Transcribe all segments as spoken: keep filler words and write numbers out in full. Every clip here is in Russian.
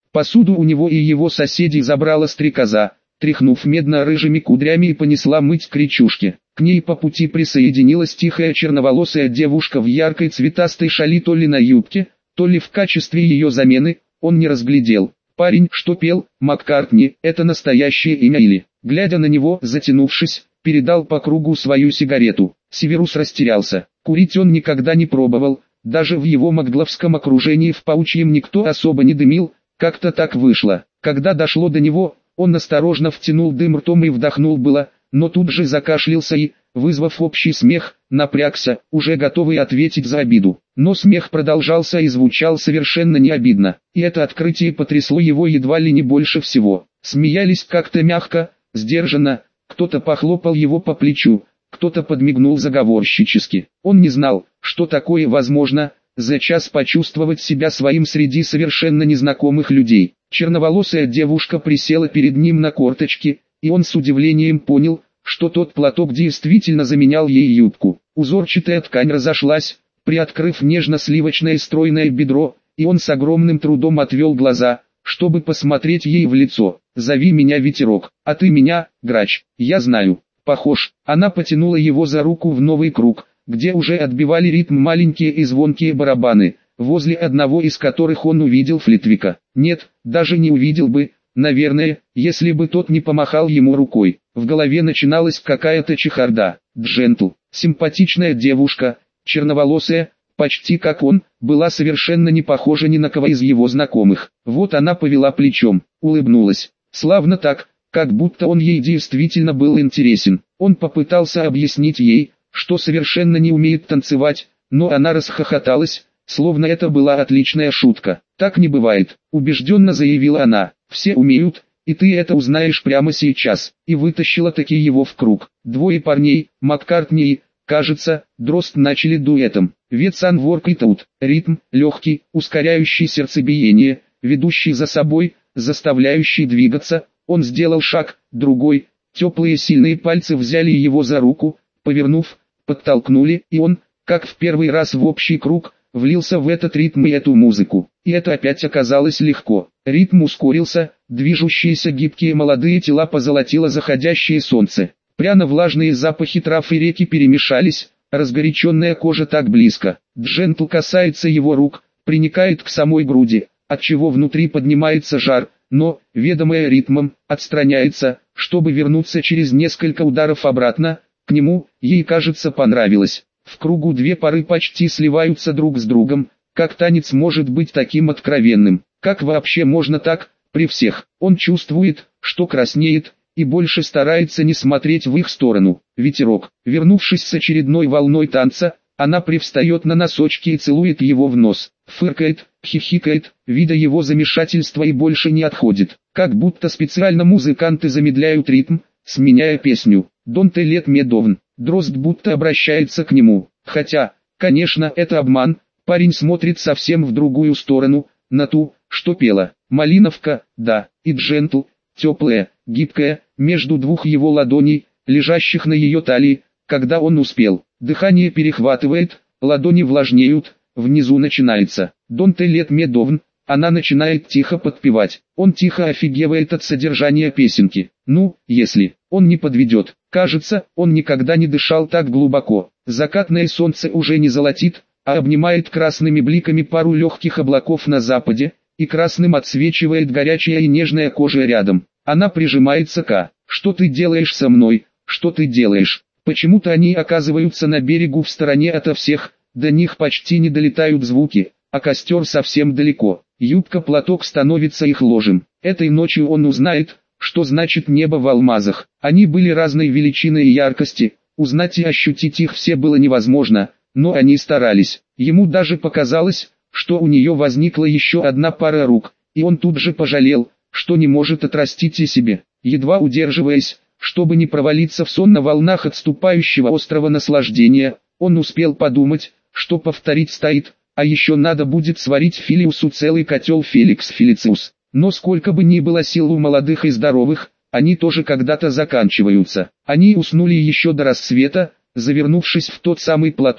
Посуду у него и его соседей забрала стрекоза, тряхнув медно-рыжими кудрями, и понесла мыть к речушке. К ней по пути присоединилась тихая черноволосая девушка в яркой цветастой шали, то ли на юбке, то ли в качестве ее замены, он не разглядел. Парень, что пел Маккартни, это настоящее имя или, глядя на него, затянувшись, передал по кругу свою сигарету. Северус растерялся. Курить он никогда не пробовал, даже в его магловском окружении в паучьем никто особо не дымил, как-то так вышло. Когда дошло до него, он осторожно втянул дым ртом и вдохнул было, но тут же закашлялся и, вызвав общий смех, напрягся, уже готовый ответить за обиду. Но смех продолжался и звучал совершенно не обидно, и это открытие потрясло его едва ли не больше всего. Смеялись как-то мягко, сдержанно, кто-то похлопал его по плечу, кто-то подмигнул заговорщически. Он не знал, что такое возможно, за час почувствовать себя своим среди совершенно незнакомых людей. Черноволосая девушка присела перед ним на корточки, и он с удивлением понял, что тот платок действительно заменял ей юбку. Узорчатая ткань разошлась, приоткрыв нежно-сливочное стройное бедро, и он с огромным трудом отвел глаза, чтобы посмотреть ей в лицо. «Зови меня Ветерок, а ты меня, Грач, я знаю, похож». Она потянула его за руку в новый круг, где уже отбивали ритм маленькие и звонкие барабаны, возле одного из которых он увидел Флитвика. Нет, даже не увидел бы, наверное, если бы тот не помахал ему рукой. В голове начиналась какая-то чехарда. Джентл, симпатичная девушка, черноволосая, почти как он, была совершенно не похожа ни на кого из его знакомых. Вот она повела плечом, улыбнулась. Славно так, как будто он ей действительно был интересен. Он попытался объяснить ей, что совершенно не умеет танцевать, но она расхохоталась, словно это была отличная шутка. «Так не бывает», — убежденно заявила она. «Все умеют, и ты это узнаешь прямо сейчас». И вытащила таки его в круг. Двое парней, Маккартни и, кажется, Дрозд, начали дуэтом. «Ведь Sun Work It Out». Ритм, легкий, ускоряющий сердцебиение, ведущий за собой, заставляющий двигаться. Он сделал шаг, другой, теплые сильные пальцы взяли его за руку, повернув, подтолкнули, и он, как в первый раз в общий круг, влился в этот ритм и эту музыку. И это опять оказалось легко. Ритм ускорился, движущиеся гибкие молодые тела позолотило заходящее солнце. Пряно-влажные запахи трав и реки перемешались, разгоряченная кожа так близко. Джентл касается его рук, приникает к самой груди, отчего внутри поднимается жар, но, ведомая ритмом, отстраняется, чтобы вернуться через несколько ударов обратно. К нему, ей кажется, понравилось. В кругу две пары почти сливаются друг с другом. Как танец может быть таким откровенным? Как вообще можно так, при всех? Он чувствует, что краснеет, и больше старается не смотреть в их сторону. Ветерок, вернувшись с очередной волной танца, она привстает на носочки и целует его в нос. Фыркает, хихикает, видя его замешательство, и больше не отходит. Как будто специально музыканты замедляют ритм, сменяя песню. «Don't let me down». Дрозд будто обращается к нему. Хотя, конечно, это обман. Парень смотрит совсем в другую сторону, на ту, что пела. Малиновка, да, и Джентл, теплая, гибкая, между двух его ладоней, лежащих на ее талии, когда он успел. Дыхание перехватывает, ладони влажнеют, внизу начинается «Don't let me down». Она начинает тихо подпевать. Он тихо офигевает от содержания песенки. Ну, если он не подведет. Кажется, он никогда не дышал так глубоко. Закатное солнце уже не золотит, а обнимает красными бликами пару легких облаков на западе, и красным отсвечивает горячая и нежная кожа рядом. Она прижимается к «Что ты делаешь со мной? Что ты делаешь?» Почему-то они оказываются на берегу в стороне ото всех, до них почти не долетают звуки, а костер совсем далеко. Юбка-платок становится их ложем. Этой ночью он узнает, что значит небо в алмазах. Они были разной величины и яркости, узнать и ощутить их все было невозможно, но они старались. Ему даже показалось, что у нее возникла еще одна пара рук, и он тут же пожалел, что не может отрастить и себе. Едва удерживаясь, чтобы не провалиться в сон на волнах отступающего острого наслаждения, он успел подумать, что повторить стоит, а еще надо будет сварить Филиусу целый котел Феликс Фелициус. Но сколько бы ни было сил у молодых и здоровых, они тоже когда-то заканчиваются. Они уснули еще до рассвета, завернувшись в тот самый платок,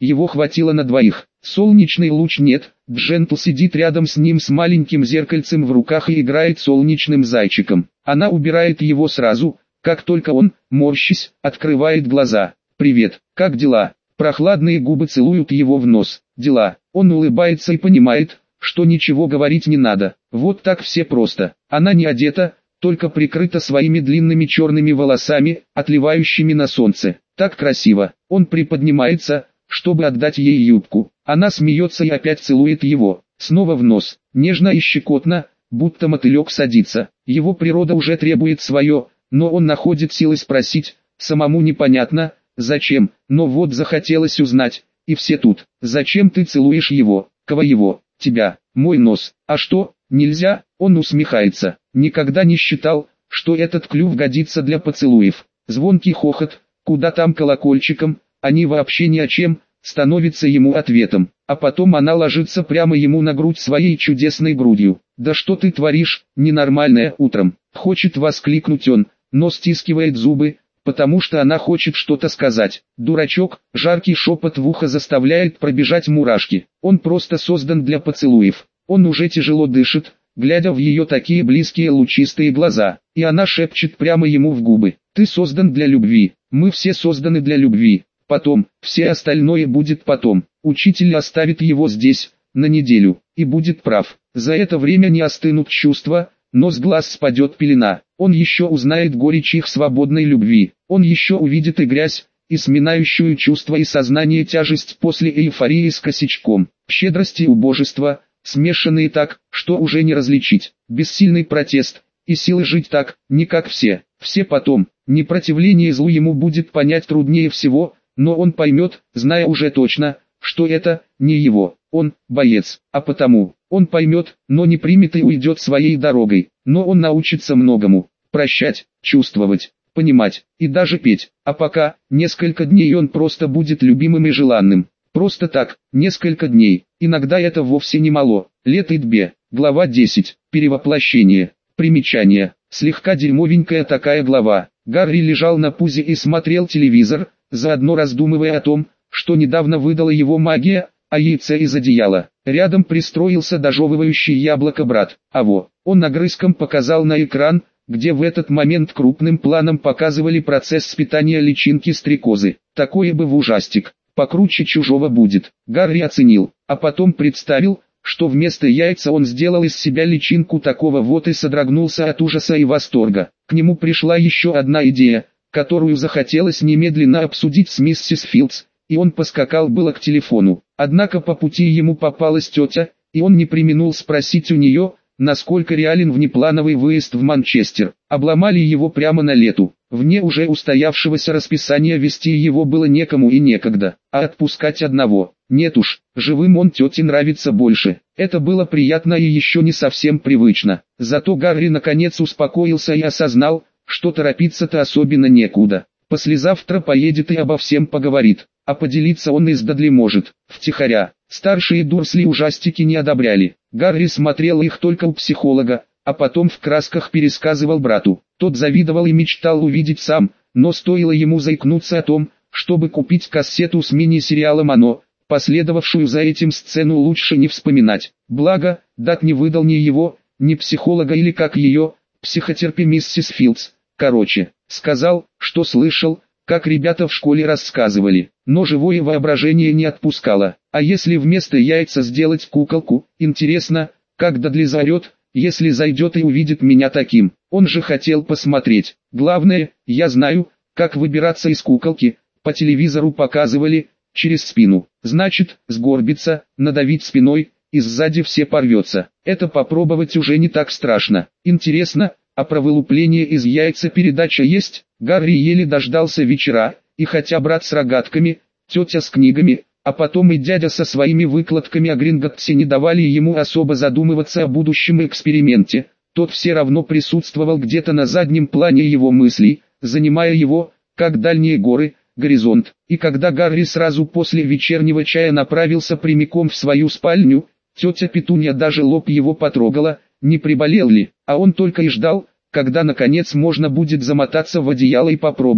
его хватило на двоих. Солнечный луч нет, Джентл сидит рядом с ним с маленьким зеркальцем в руках и играет солнечным зайчиком. Она убирает его сразу, как только он, морщись, открывает глаза. «Привет, как дела?» Прохладные губы целуют его в нос. «Дела». Он улыбается и понимает, что ничего говорить не надо. Вот так все просто. Она не одета, только прикрыта своими длинными черными волосами, отливающими на солнце. Так красиво. Он приподнимается, чтобы отдать ей юбку. Она смеется и опять целует его. Снова в нос. Нежно и щекотно, будто мотылек садится. Его природа уже требует свое, но он находит силы спросить. Самому непонятно, зачем, но вот захотелось узнать. И все тут. Зачем ты целуешь его? Кого его? Тебя. Мой нос. А что, нельзя? Он усмехается. Никогда не считал, что этот клюв годится для поцелуев. Звонкий хохот, куда там колокольчиком, они вообще ни о чем, становится ему ответом. А потом она ложится прямо ему на грудь своей чудесной грудью. «Да что ты творишь, ненормальное, утром?» Хочет воскликнуть он, но стискивает зубы, потому что она хочет что-то сказать. Дурачок, жаркий шепот в ухо заставляет пробежать мурашки. Он просто создан для поцелуев. Он уже тяжело дышит, глядя в ее такие близкие лучистые глаза, и она шепчет прямо ему в губы. «Ты создан для любви, мы все созданы для любви, потом, все остальное будет потом». Учитель оставит его здесь, на неделю, и будет прав. За это время не остынут чувства, но с глаз спадет пелена. Он еще узнает горечь их свободной любви, он еще увидит и грязь, и сминающую чувства и сознание тяжесть после эйфории с косячком, щедрость и убожество, смешанные так, что уже не различить, бессильный протест, и силы жить так, не как все, все потом. Непротивление злу ему будет понять труднее всего, но он поймет, зная уже точно, что это не его, он боец, а потому, он поймет, но не примет и уйдет своей дорогой, но он научится многому, прощать, чувствовать, понимать, и даже петь, а пока, несколько дней он просто будет любимым и желанным. Просто так, несколько дней, иногда это вовсе не мало. Лет Идбе, глава десять, перевоплощение, примечание, слегка дерьмовенькая такая глава. Гарри лежал на пузе и смотрел телевизор, заодно раздумывая о том, что недавно выдала его магия, а яйце из одеяла. Рядом пристроился дожевывающий яблоко брат. Аво, он огрызком показал на экран, где в этот момент крупным планом показывали процесс спитания личинки стрекозы. Такое бы в ужастик. Покруче чужого будет. Гарри оценил, а потом представил, что вместо яйца он сделал из себя личинку такого вот и содрогнулся от ужаса и восторга. К нему пришла еще одна идея, которую захотелось немедленно обсудить с миссис Филдс, и он поскакал было к телефону. Однако по пути ему попалась тетя, и он не преминул спросить у нее, насколько реален внеплановый выезд в Манчестер. Обломали его прямо на лету. Вне уже устоявшегося расписания вести его было некому и некогда, а отпускать одного. Нет уж, живым он тете нравится больше. Это было приятно и еще не совсем привычно. Зато Гарри наконец успокоился и осознал, что торопиться-то особенно некуда. Послезавтра поедет и обо всем поговорит, а поделиться он из Дадли может, втихаря. Старшие Дурсли ужастики не одобряли. Гарри смотрел их только у психолога, а потом в красках пересказывал брату. Тот завидовал и мечтал увидеть сам, но стоило ему заикнуться о том, чтобы купить кассету с мини-сериалом «Оно», последовавшую за этим сцену лучше не вспоминать. Благо, Дат не выдал ни его, ни психолога или как ее, психотерапевт миссис Филдс. Короче, сказал, что слышал, как ребята в школе рассказывали, но живое воображение не отпускало. А если вместо яйца сделать куколку, интересно, как Дадли заорет, если зайдет и увидит меня таким. Он же хотел посмотреть. Главное, я знаю, как выбираться из куколки, по телевизору показывали, через спину. Значит, сгорбиться, надавить спиной, и сзади все порвется. Это попробовать уже не так страшно. Интересно, а про вылупление из яйца передача есть? Гарри еле дождался вечера, и хотя брат с рогатками, тетя с книгами, а потом и дядя со своими выкладками о Гринготтсе не давали ему особо задумываться о будущем эксперименте, тот все равно присутствовал где-то на заднем плане его мыслей, занимая его, как дальние горы, горизонт. И когда Гарри сразу после вечернего чая направился прямиком в свою спальню, тетя Петунья даже лоб его потрогала, не приболел ли, а он только и ждал, когда наконец можно будет замотаться в одеяло и попробовать.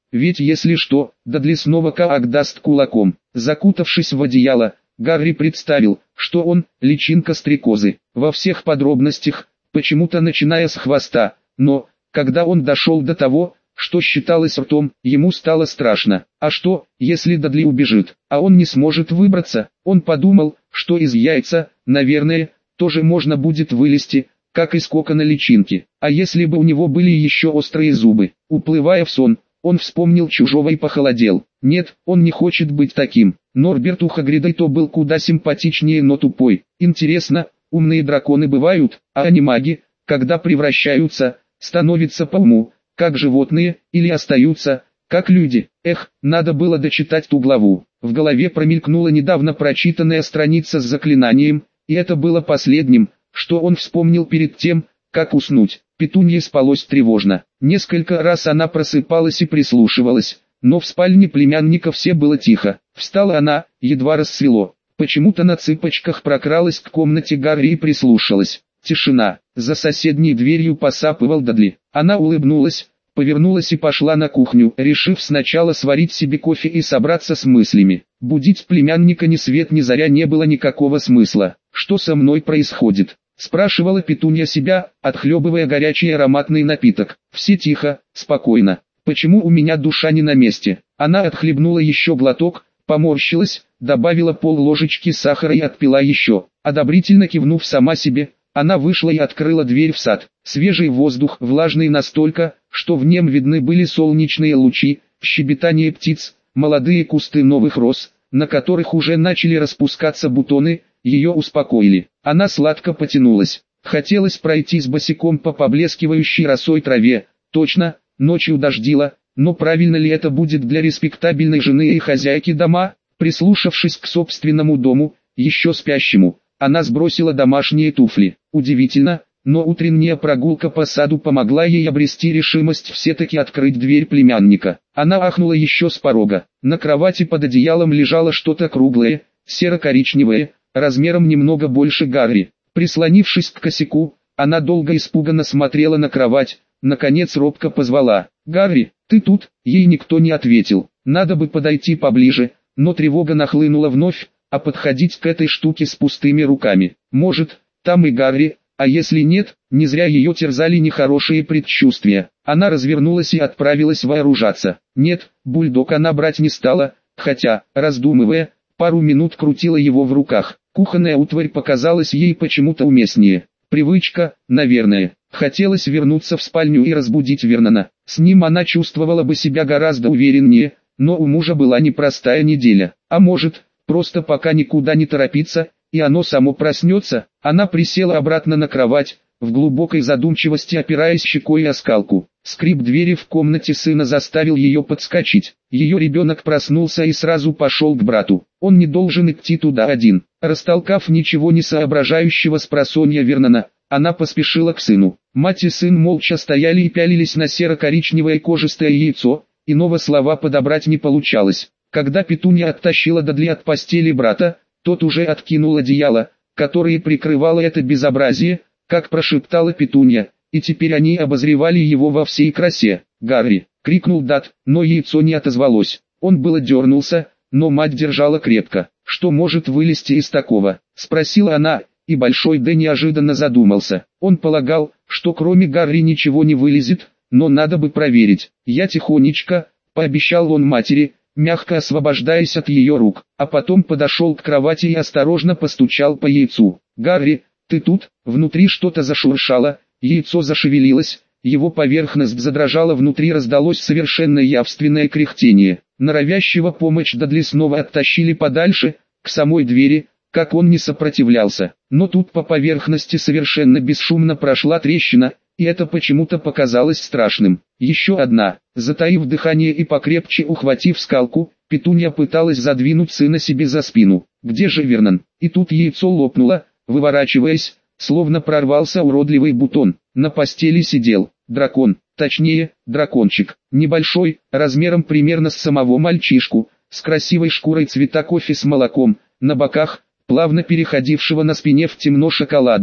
ведь если что, Дадли снова Каак даст кулаком. Закутавшись в одеяло, Гарри представил, что он – личинка стрекозы, во всех подробностях, почему-то начиная с хвоста, но, когда он дошел до того, что считалось ртом, ему стало страшно. А что, если Дадли убежит, а он не сможет выбраться? Он подумал, что из яйца, наверное, тоже можно будет вылезти, как из кокона личинки. А если бы у него были еще острые зубы? Уплывая в сон, он вспомнил чужого и похолодел. Нет, он не хочет быть таким. Норберту Хагридайту был куда симпатичнее, но тупой. Интересно, умные драконы бывают, а они маги, когда превращаются, становятся по уму, как животные, или остаются, как люди. Эх, надо было дочитать ту главу. В голове промелькнула недавно прочитанная страница с заклинанием, и это было последним, что он вспомнил перед тем, как уснуть. Петунье спалось тревожно. Несколько раз она просыпалась и прислушивалась, но в спальне племянника все было тихо. Встала она, едва рассвело. Почему-то на цыпочках прокралась к комнате Гарри и прислушалась. Тишина. За соседней дверью посапывал Дадли. Она улыбнулась, повернулась и пошла на кухню, решив сначала сварить себе кофе и собраться с мыслями. Будить племянника ни свет ни заря не было никакого смысла. «Что со мной происходит?» — спрашивала Петунья себя, отхлебывая горячий ароматный напиток. «Все тихо, спокойно. Почему у меня душа не на месте?» Она отхлебнула еще глоток, поморщилась, добавила пол-ложечки сахара и отпила еще. Одобрительно кивнув сама себе, она вышла и открыла дверь в сад. Свежий воздух, влажный настолько, что в нем видны были солнечные лучи, щебетание птиц, молодые кусты новых роз, на которых уже начали распускаться бутоны, ее успокоили. Она сладко потянулась. Хотелось пройтись босиком по поблескивающей росой траве. Точно, ночью дождило, но правильно ли это будет для респектабельной жены и хозяйки дома? Прислушавшись к собственному дому, еще спящему, она сбросила домашние туфли. Удивительно, но утренняя прогулка по саду помогла ей обрести решимость все-таки открыть дверь племянника. Она ахнула еще с порога. На кровати под одеялом лежало что-то круглое, серо-коричневое, размером немного больше Гарри. Прислонившись к косяку, она долго испуганно смотрела на кровать, наконец робко позвала: «Гарри, ты тут?» Ей никто не ответил. Надо бы подойти поближе, но тревога нахлынула вновь, а подходить к этой штуке с пустыми руками. Может, там и Гарри, а если нет, не зря ее терзали нехорошие предчувствия. Она развернулась и отправилась вооружаться. Нет, бульдог она брать не стала, хотя, раздумывая, пару минут крутила его в руках. Кухонная утварь показалась ей почему-то уместнее. Привычка, наверное. Хотелось вернуться в спальню и разбудить Вернона. С ним она чувствовала бы себя гораздо увереннее, но у мужа была непростая неделя. А может, просто пока никуда не торопиться, и оно само проснется. Она присела обратно на кровать, в глубокой задумчивости опираясь щекой о скалку. Скрип двери в комнате сына заставил ее подскочить. Ее ребенок проснулся и сразу пошел к брату. Он не должен идти туда один. Растолкав ничего не соображающего спросонья Вернона, она поспешила к сыну. Мать и сын молча стояли и пялились на серо-коричневое кожистое яйцо, иного слова подобрать не получалось. Когда Петунья оттащила Дадли от постели брата, тот уже откинул одеяло, которое прикрывало это безобразие, как прошептала Петунья, и теперь они обозревали его во всей красе. «Гарри!» — крикнул Дад, но яйцо не отозвалось. Он было дернулся, но мать держала крепко. «Что может вылезти из такого?» — спросила она, и Большой Д неожиданно задумался. Он полагал, что кроме Гарри ничего не вылезет, но надо бы проверить. «Я тихонечко», — пообещал он матери, мягко освобождаясь от ее рук, а потом подошел к кровати и осторожно постучал по яйцу. «Гарри, ты тут?» Внутри что-то зашуршало, яйцо зашевелилось, его поверхность задрожала, внутри раздалось совершенно явственное кряхтение. Норовящего помочь Дадли снова оттащили подальше, к самой двери, как он не сопротивлялся. Но тут по поверхности совершенно бесшумно прошла трещина, и это почему-то показалось страшным. Еще одна. Затаив дыхание и покрепче ухватив скалку, Петунья пыталась задвинуть сына себе за спину. «Где же Вернон?» И тут яйцо лопнуло, выворачиваясь, словно прорвался уродливый бутон. На постели сидел дракон, точнее, дракончик. Небольшой, размером примерно с самого мальчишку, с красивой шкурой цвета кофе с молоком, на боках, плавно переходившего на спине в темно-шоколадный.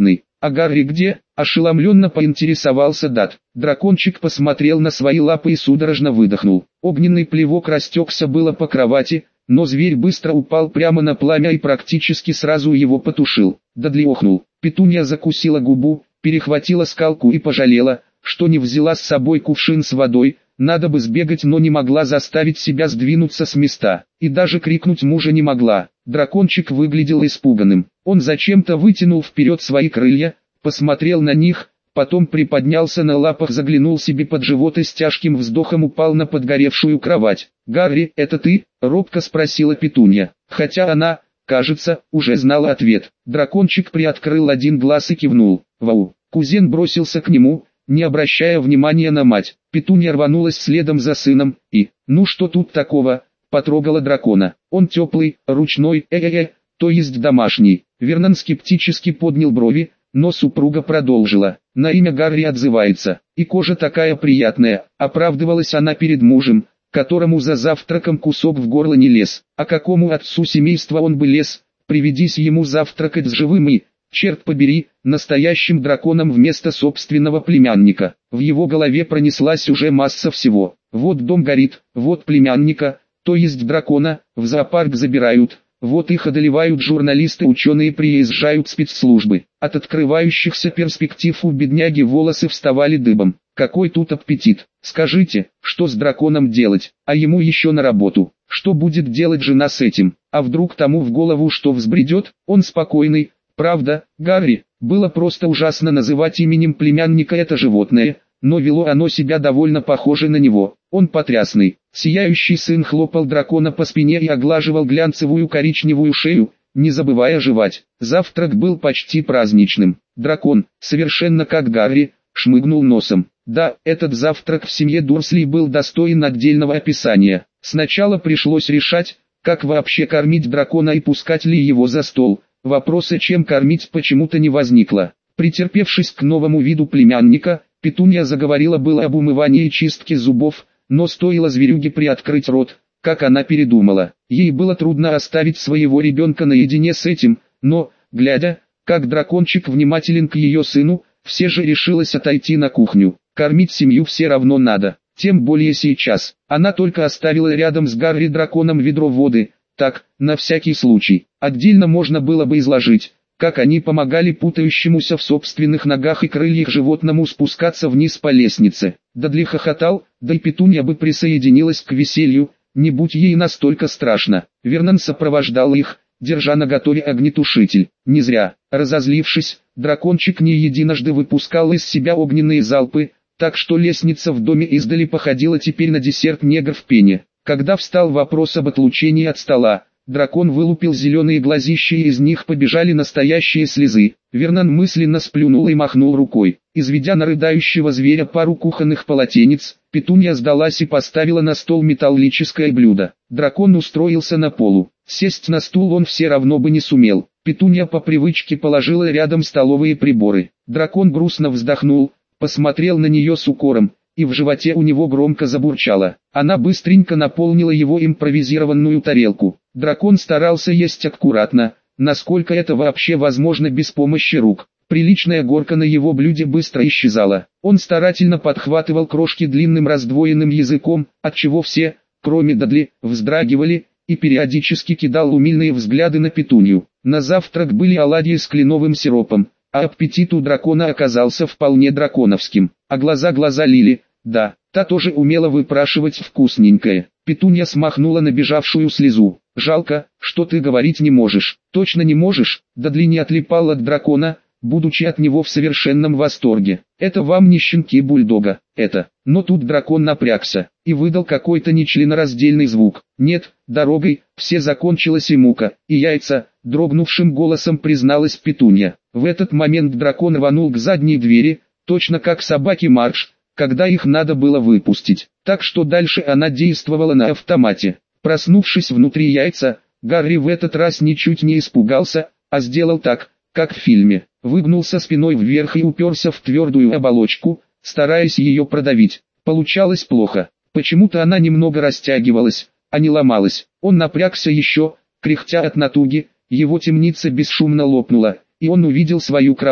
«А Гарри где?» – ошеломленно поинтересовался Дат. Дракончик посмотрел на свои лапы и судорожно выдохнул. Огненный плевок растекся было по кровати, но зверь быстро упал прямо на пламя и практически сразу его потушил. Дадли охнул. Петунья закусила губу, перехватила скалку и пожалела, что не взяла с собой кувшин с водой. Надо бы сбегать, но не могла заставить себя сдвинуться с места, и даже крикнуть мужа не могла. Дракончик выглядел испуганным. Он зачем-то вытянул вперед свои крылья, посмотрел на них, потом приподнялся на лапах, заглянул себе под живот и с тяжким вздохом упал на подгоревшую кровать. «Гарри, это ты?» – робко спросила Петунья, хотя она, кажется, уже знала ответ. Дракончик приоткрыл один глаз и кивнул. «Вау!» Кузен бросился к нему, не обращая внимания на мать. Петунья рванулась следом за сыном, и, ну что тут такого, потрогала дракона. Он теплый, ручной, э-э-э, то есть домашний. Вернон скептически поднял брови, но супруга продолжила. На имя Гарри отзывается, и кожа такая приятная, оправдывалась она перед мужем, которому за завтраком кусок в горло не лез. А какому отцу семейства он бы лез, приведись ему завтракать с живым и, черт побери, настоящим драконом вместо собственного племянника. В его голове пронеслась уже масса всего. Вот дом горит, вот племянника, то есть дракона, в зоопарк забирают. Вот их одолевают журналисты, ученые, приезжают спецслужбы. От открывающихся перспектив у бедняги волосы вставали дыбом. Какой тут аппетит? Скажите, что с драконом делать? А ему еще на работу. Что будет делать жена с этим? А вдруг тому в голову что взбредет? Он спокойный. Правда, Гарри, было просто ужасно называть именем племянника это животное, но вело оно себя довольно похоже на него. Он потрясный. Сияющий сын хлопал дракона по спине и оглаживал глянцевую коричневую шею, не забывая жевать. Завтрак был почти праздничным. Дракон, совершенно как Гарри, шмыгнул носом. Да, этот завтрак в семье Дурсли был достоин отдельного описания. Сначала пришлось решать, как вообще кормить дракона и пускать ли его за стол. Вопроса, чем кормить, почему-то не возникло. Претерпевшись к новому виду племянника, Петунья заговорила было об умывании и чистке зубов, но стоило зверюге приоткрыть рот, как она передумала. Ей было трудно оставить своего ребенка наедине с этим, но, глядя, как дракончик внимателен к ее сыну, все же решилась отойти на кухню. Кормить семью все равно надо, тем более сейчас. Она только оставила рядом с Гарри драконом ведро воды, так, на всякий случай. Отдельно можно было бы изложить, как они помогали путающемуся в собственных ногах и крыльях животному спускаться вниз по лестнице. Дадли хохотал, да и Петунья бы присоединилась к веселью, не будь ей настолько страшно. Вернон сопровождал их, держа наготове огнетушитель. Не зря, разозлившись, дракончик не единожды выпускал из себя огненные залпы, так что лестница в доме издали походила теперь на десерт негр в пене. Когда встал вопрос об отлучении от стола, дракон вылупил зеленые глазища, и из них побежали настоящие слезы. Вернон мысленно сплюнул и махнул рукой. Изведя на рыдающего зверя пару кухонных полотенец, Петунья сдалась и поставила на стол металлическое блюдо. Дракон устроился на полу. Сесть на стул он все равно бы не сумел. Петунья по привычке положила рядом столовые приборы. Дракон грустно вздохнул, посмотрел на нее с укором, и в животе у него громко забурчало. Она быстренько наполнила его импровизированную тарелку. Дракон старался есть аккуратно, насколько это вообще возможно без помощи рук. Приличная горка на его блюде быстро исчезала. Он старательно подхватывал крошки длинным раздвоенным языком, отчего все, кроме Дадли, вздрагивали, и периодически кидал умильные взгляды на Петунью. На завтрак были оладьи с кленовым сиропом, а аппетит у дракона оказался вполне драконовским. А глаза глаза Лили, да, та тоже умела выпрашивать вкусненькое. Петунья смахнула набежавшую слезу. «Жалко, что ты говорить не можешь». «Точно не можешь?» Дадли не отлипал от дракона, будучи от него в совершенном восторге. «Это вам не щенки бульдога, это». Но тут дракон напрягся и выдал какой-то нечленораздельный звук. «Нет, дорогой, все закончилась и мука, и яйца», дрогнувшим голосом призналась Петунья. В этот момент дракон рванул к задней двери, точно как собаки марш, когда их надо было выпустить. Так что дальше она действовала на автомате. Проснувшись внутри яйца, Гарри в этот раз ничуть не испугался, а сделал так, как в фильме. Выгнулся спиной вверх и уперся в твердую оболочку, стараясь ее продавить. Получалось плохо. Почему-то она немного растягивалась, а не ломалась. Он напрягся еще, кряхтя от натуги, его темница бесшумно лопнула, и он увидел свою кровать.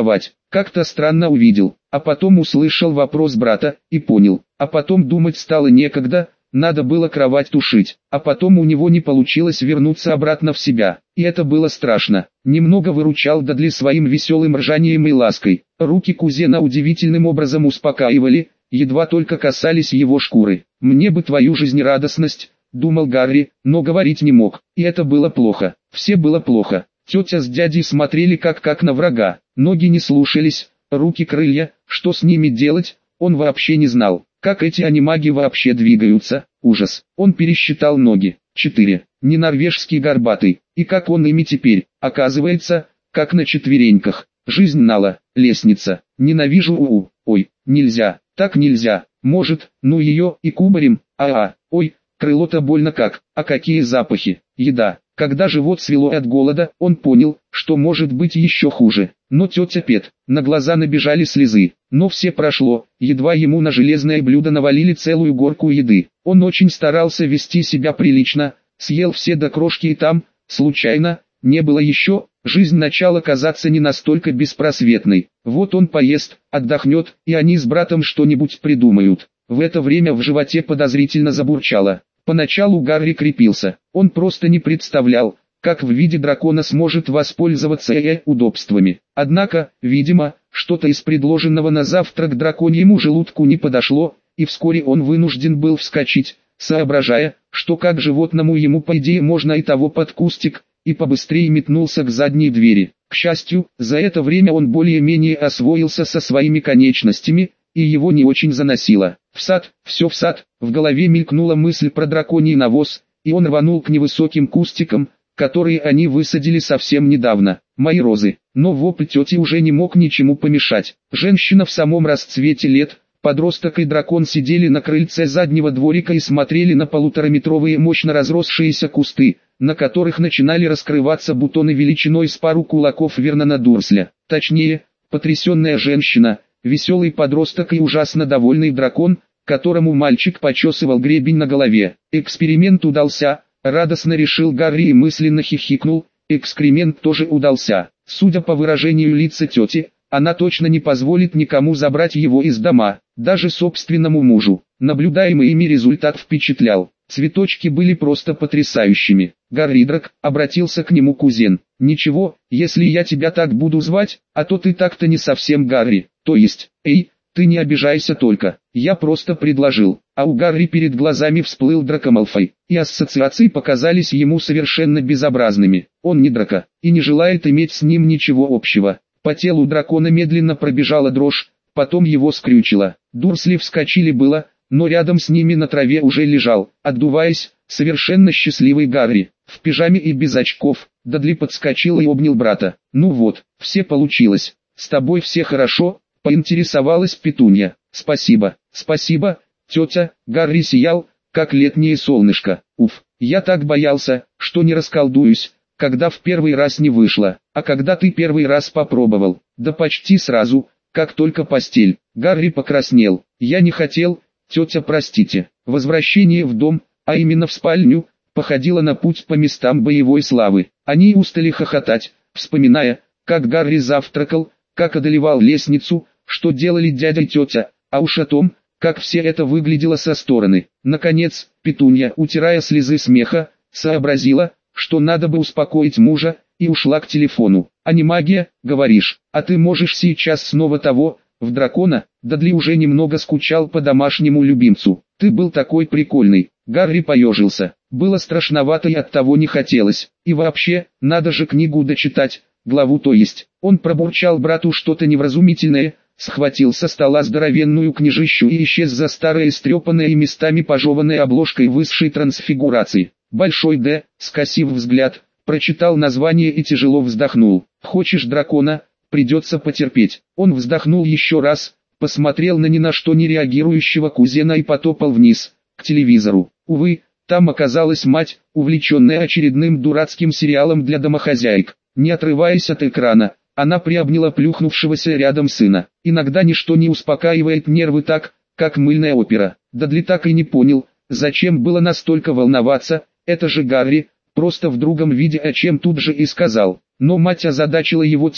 Как-то странно увидел, а потом услышал вопрос брата, и понял, а потом думать стало некогда, надо было кровать тушить, а потом у него не получилось вернуться обратно в себя, и это было страшно. Немного выручал Дадли своим веселым ржанием и лаской, руки кузена удивительным образом успокаивали, едва только касались его шкуры. «Мне бы твою жизнерадостность», — думал Гарри, но говорить не мог, и это было плохо, все было плохо. Тетя с дядей смотрели как как на врага, ноги не слушались, руки крылья, что с ними делать, он вообще не знал. Как эти анимаги вообще двигаются? Ужас. Он пересчитал ноги. Четыре. Не норвежский горбатый. И как он ими теперь? Оказывается, как на четвереньках. Жизнь нала. Лестница. Ненавижу уу. Ой, нельзя. Так нельзя. Может, ну ее и кубарем. А-а. Ой, крыло-то больно как. А какие запахи. Еда. Когда живот свело от голода, он понял, что может быть еще хуже. Но тетя Пет, на глаза набежали слезы. Но все прошло, едва ему на железное блюдо навалили целую горку еды. Он очень старался вести себя прилично, съел все до крошки и там, случайно, не было еще, жизнь начала казаться не настолько беспросветной. Вот он поест, отдохнет, и они с братом что-нибудь придумают. В это время в животе подозрительно забурчало. Поначалу Гарри крепился, он просто не представлял, как в виде дракона сможет воспользоваться э удобствами. Однако, видимо, что-то из предложенного на завтрак драконьему желудку не подошло, и вскоре он вынужден был вскочить, соображая, что как животному ему по идее можно и того под кустик, и побыстрее метнулся к задней двери. К счастью, за это время он более-менее освоился со своими конечностями, и его не очень заносило. В сад, все в сад, в голове мелькнула мысль про драконий навоз, и он рванул к невысоким кустикам, которые они высадили совсем недавно. Мои розы. Но вопль тети уже не мог ничему помешать. Женщина в самом расцвете лет, подросток и дракон сидели на крыльце заднего дворика и смотрели на полутораметровые мощно разросшиеся кусты, на которых начинали раскрываться бутоны величиной с пару кулаков Вернона Дурсля. Точнее, потрясенная женщина, веселый подросток и ужасно довольный дракон, которому мальчик почесывал гребень на голове. Эксперимент удался, радостно решил Гарри и мысленно хихикнул, экскремент тоже удался. Судя по выражению лица тети, она точно не позволит никому забрать его из дома, даже собственному мужу. Наблюдаемый ими результат впечатлял. Цветочки были просто потрясающими. «Гарридрак», — обратился к нему кузен, — «ничего, если я тебя так буду звать, а то ты так-то не совсем Гарри, то есть, эй, ты не обижайся только, я просто предложил». А у Гарри перед глазами всплыл Драко Малфой, и ассоциации показались ему совершенно безобразными. Он не Драко, и не желает иметь с ним ничего общего. По телу дракона медленно пробежала дрожь, потом его скрючило. Дурсли вскочили было, но рядом с ними на траве уже лежал, отдуваясь, совершенно счастливый Гарри, в пижаме и без очков. Дадли подскочил и обнял брата. «Ну вот, все получилось. С тобой все хорошо?» — поинтересовалась Петунья. «Спасибо, спасибо, тетя». Гарри сиял, как летнее солнышко. «Уф, я так боялся, что не расколдуюсь, когда в первый раз не вышло. А когда ты первый раз попробовал?» «Да почти сразу, как только постель». Гарри покраснел. «Я не хотел, тетя, простите». Возвращение в дом, а именно в спальню, походило на путь по местам боевой славы. Они устали хохотать, вспоминая, как Гарри завтракал, как одолевал лестницу, что делали дядя и тетя, а уж о том, как все это выглядело со стороны. Наконец, Петунья, утирая слезы смеха, сообразила, что надо бы успокоить мужа, и ушла к телефону. «А не магия, говоришь, а ты можешь сейчас снова того, в дракона?» Дадли уже немного скучал по домашнему любимцу. «Ты был такой прикольный». Гарри поежился. Было страшновато и оттого не хотелось. И вообще, надо же книгу дочитать, главу то есть. Он пробурчал брату что-то невразумительное, схватил со стола здоровенную книжищу и исчез за старой истрепанной и местами пожеванной обложкой высшей трансфигурации. Большой Д, скосив взгляд, прочитал название и тяжело вздохнул. «Хочешь дракона? Придется потерпеть». Он вздохнул еще раз, посмотрел на ни на что не реагирующего кузена и потопал вниз, к телевизору. Увы, там оказалась мать, увлеченная очередным дурацким сериалом для домохозяек. Не отрываясь от экрана, она приобняла плюхнувшегося рядом сына. Иногда ничто не успокаивает нервы так, как мыльная опера. Дадли так и не понял, зачем было настолько волноваться, это же Гарри, просто в другом виде, о чем тут же и сказал. Но мать озадачила его тем,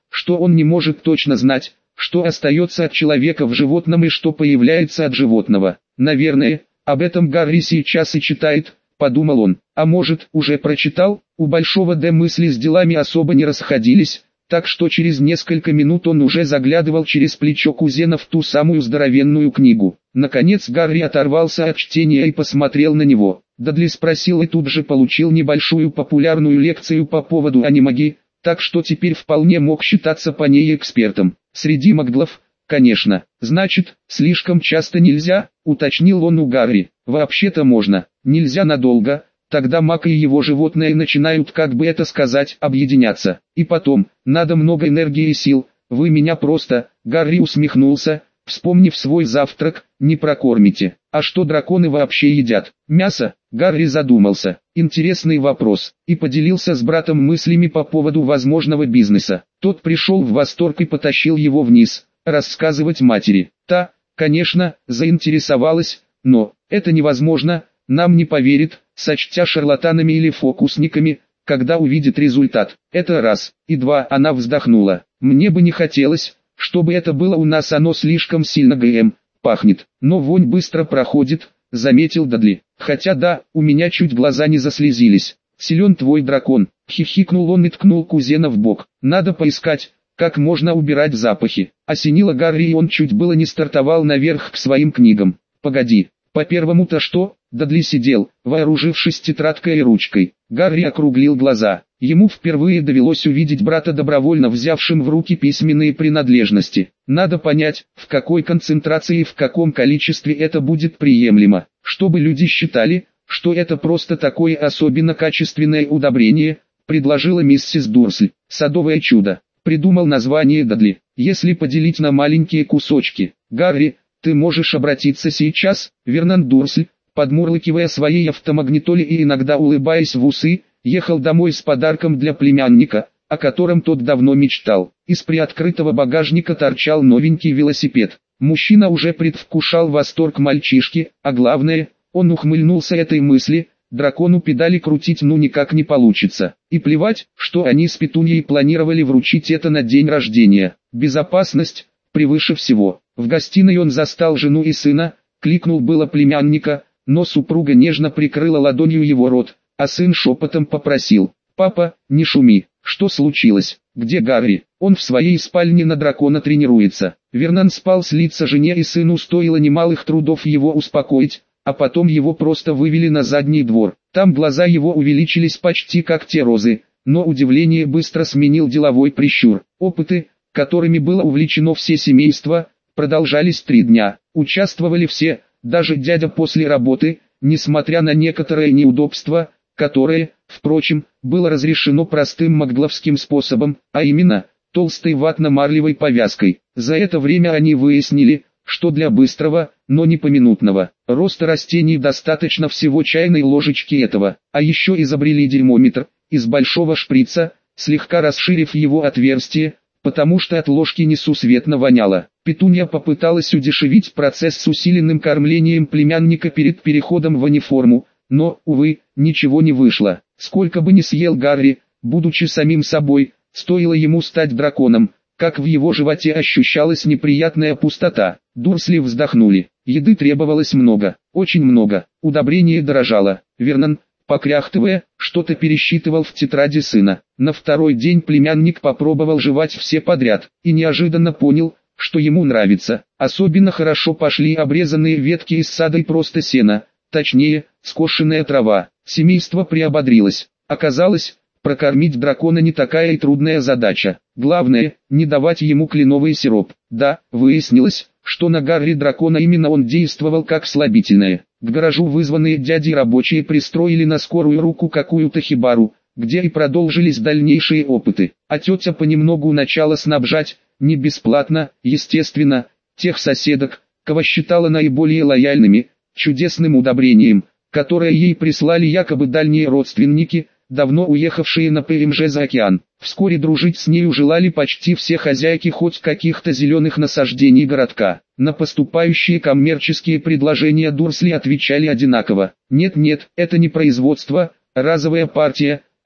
что он не может точно знать, что остается от человека в животном и что появляется от животного. Наверное, об этом Гарри сейчас и читает, подумал он. А может, уже прочитал? У Большого Д мысли с делами особо не расходились, так что через несколько минут он уже заглядывал через плечо кузена в ту самую здоровенную книгу. Наконец Гарри оторвался от чтения и посмотрел на него. Дадли спросил и тут же получил небольшую популярную лекцию по поводу анимагии, так что теперь вполне мог считаться по ней экспертом. Среди магдлов, конечно. Значит, слишком часто нельзя, уточнил он у Гарри. Вообще-то можно, нельзя надолго. Тогда маг и его животные начинают, как бы это сказать, объединяться. И потом, надо много энергии и сил, вы меня просто, Гарри усмехнулся, вспомнив свой завтрак, не прокормите. А что драконы вообще едят? Мясо? Гарри задумался. Интересный вопрос. И поделился с братом мыслями по поводу возможного бизнеса. Тот пришел в восторг и потащил его вниз, рассказывать матери. Та, конечно, заинтересовалась, но, это невозможно, нам не поверит, сочтя шарлатанами или фокусниками, когда увидит результат. Это раз. И два, она вздохнула. Мне бы не хотелось, чтобы это было у нас, оно слишком сильно ГМ пахнет. Но вонь быстро проходит, заметил Дадли. Хотя да, у меня чуть глаза не заслезились. Силен твой дракон. Хихикнул он и ткнул кузена в бок. Надо поискать, как можно убирать запахи. Осенило Гарри, и он чуть было не стартовал наверх к своим книгам. Погоди. По первому-то что? Дадли сидел, вооружившись тетрадкой и ручкой. Гарри округлил глаза. Ему впервые довелось увидеть брата добровольно взявшим в руки письменные принадлежности. Надо понять, в какой концентрации и в каком количестве это будет приемлемо, чтобы люди считали, что это просто такое особенно качественное удобрение, предложила миссис Дурсль. Садовое чудо. Придумал название Дадли. Если поделить на маленькие кусочки. Гарри, ты можешь обратиться сейчас, Вернон Дурсль, подмурлыкивая своей автомагнитоле и иногда улыбаясь в усы, ехал домой с подарком для племянника, о котором тот давно мечтал. Из приоткрытого багажника торчал новенький велосипед. Мужчина уже предвкушал восторг мальчишки, а главное, он ухмыльнулся этой мысли, дракону педали крутить ну никак не получится. И плевать, что они с Петуньей планировали вручить это на день рождения. Безопасность превыше всего. В гостиной он застал жену и сына, кликнул было племянника, но супруга нежно прикрыла ладонью его рот, а сын шепотом попросил: «Папа, не шуми, что случилось, где Гарри?» Он в своей спальне на дракона тренируется. Вернон спал слиться жене и сыну, стоило немалых трудов его успокоить, а потом его просто вывели на задний двор. Там глаза его увеличились почти как те розы, но удивление быстро сменил деловой прищур. Опыты, которыми было увлечено все семейство, продолжались три дня. Участвовали все, даже дядя после работы, несмотря на некоторые неудобства, которые, впрочем, было разрешено простым магдловским способом, а именно, толстой ватно-марлевой повязкой. За это время они выяснили, что для быстрого, но не поминутного, роста растений достаточно всего чайной ложечки этого, а еще изобрели дерьмометр, из большого шприца, слегка расширив его отверстие, потому что от ложки несусветно воняло. Петунья попыталась удешевить процесс с усиленным кормлением племянника перед переходом в униформу, но, увы, ничего не вышло. Сколько бы ни съел Гарри, будучи самим собой, стоило ему стать драконом, как в его животе ощущалась неприятная пустота. Дурсли вздохнули. Еды требовалось много, очень много, удобрение дорожало. Вернон, покряхтывая, что-то пересчитывал в тетради сына. На второй день племянник попробовал жевать все подряд, и неожиданно понял, что ему нравится. Особенно хорошо пошли обрезанные ветки из сада и просто сено, точнее, скошенная трава. Семейство приободрилось. Оказалось, прокормить дракона не такая и трудная задача. Главное, не давать ему кленовый сироп. Да, выяснилось, что на Гарри дракона именно он действовал как слабительное. К гаражу вызванные дяди рабочие пристроили на скорую руку какую-то хибару, где и продолжились дальнейшие опыты. А тетя понемногу начала снабжать, не бесплатно, естественно, тех соседок, кого считала наиболее лояльными, чудесным удобрением, которое ей прислали якобы дальние родственники, давно уехавшие на ПМЖ за океан. Вскоре дружить с нею желали почти все хозяйки хоть каких-то зеленых насаждений городка. На поступающие коммерческие предложения Дурсли отвечали одинаково: «Нет-нет, это не производство, разовая партия,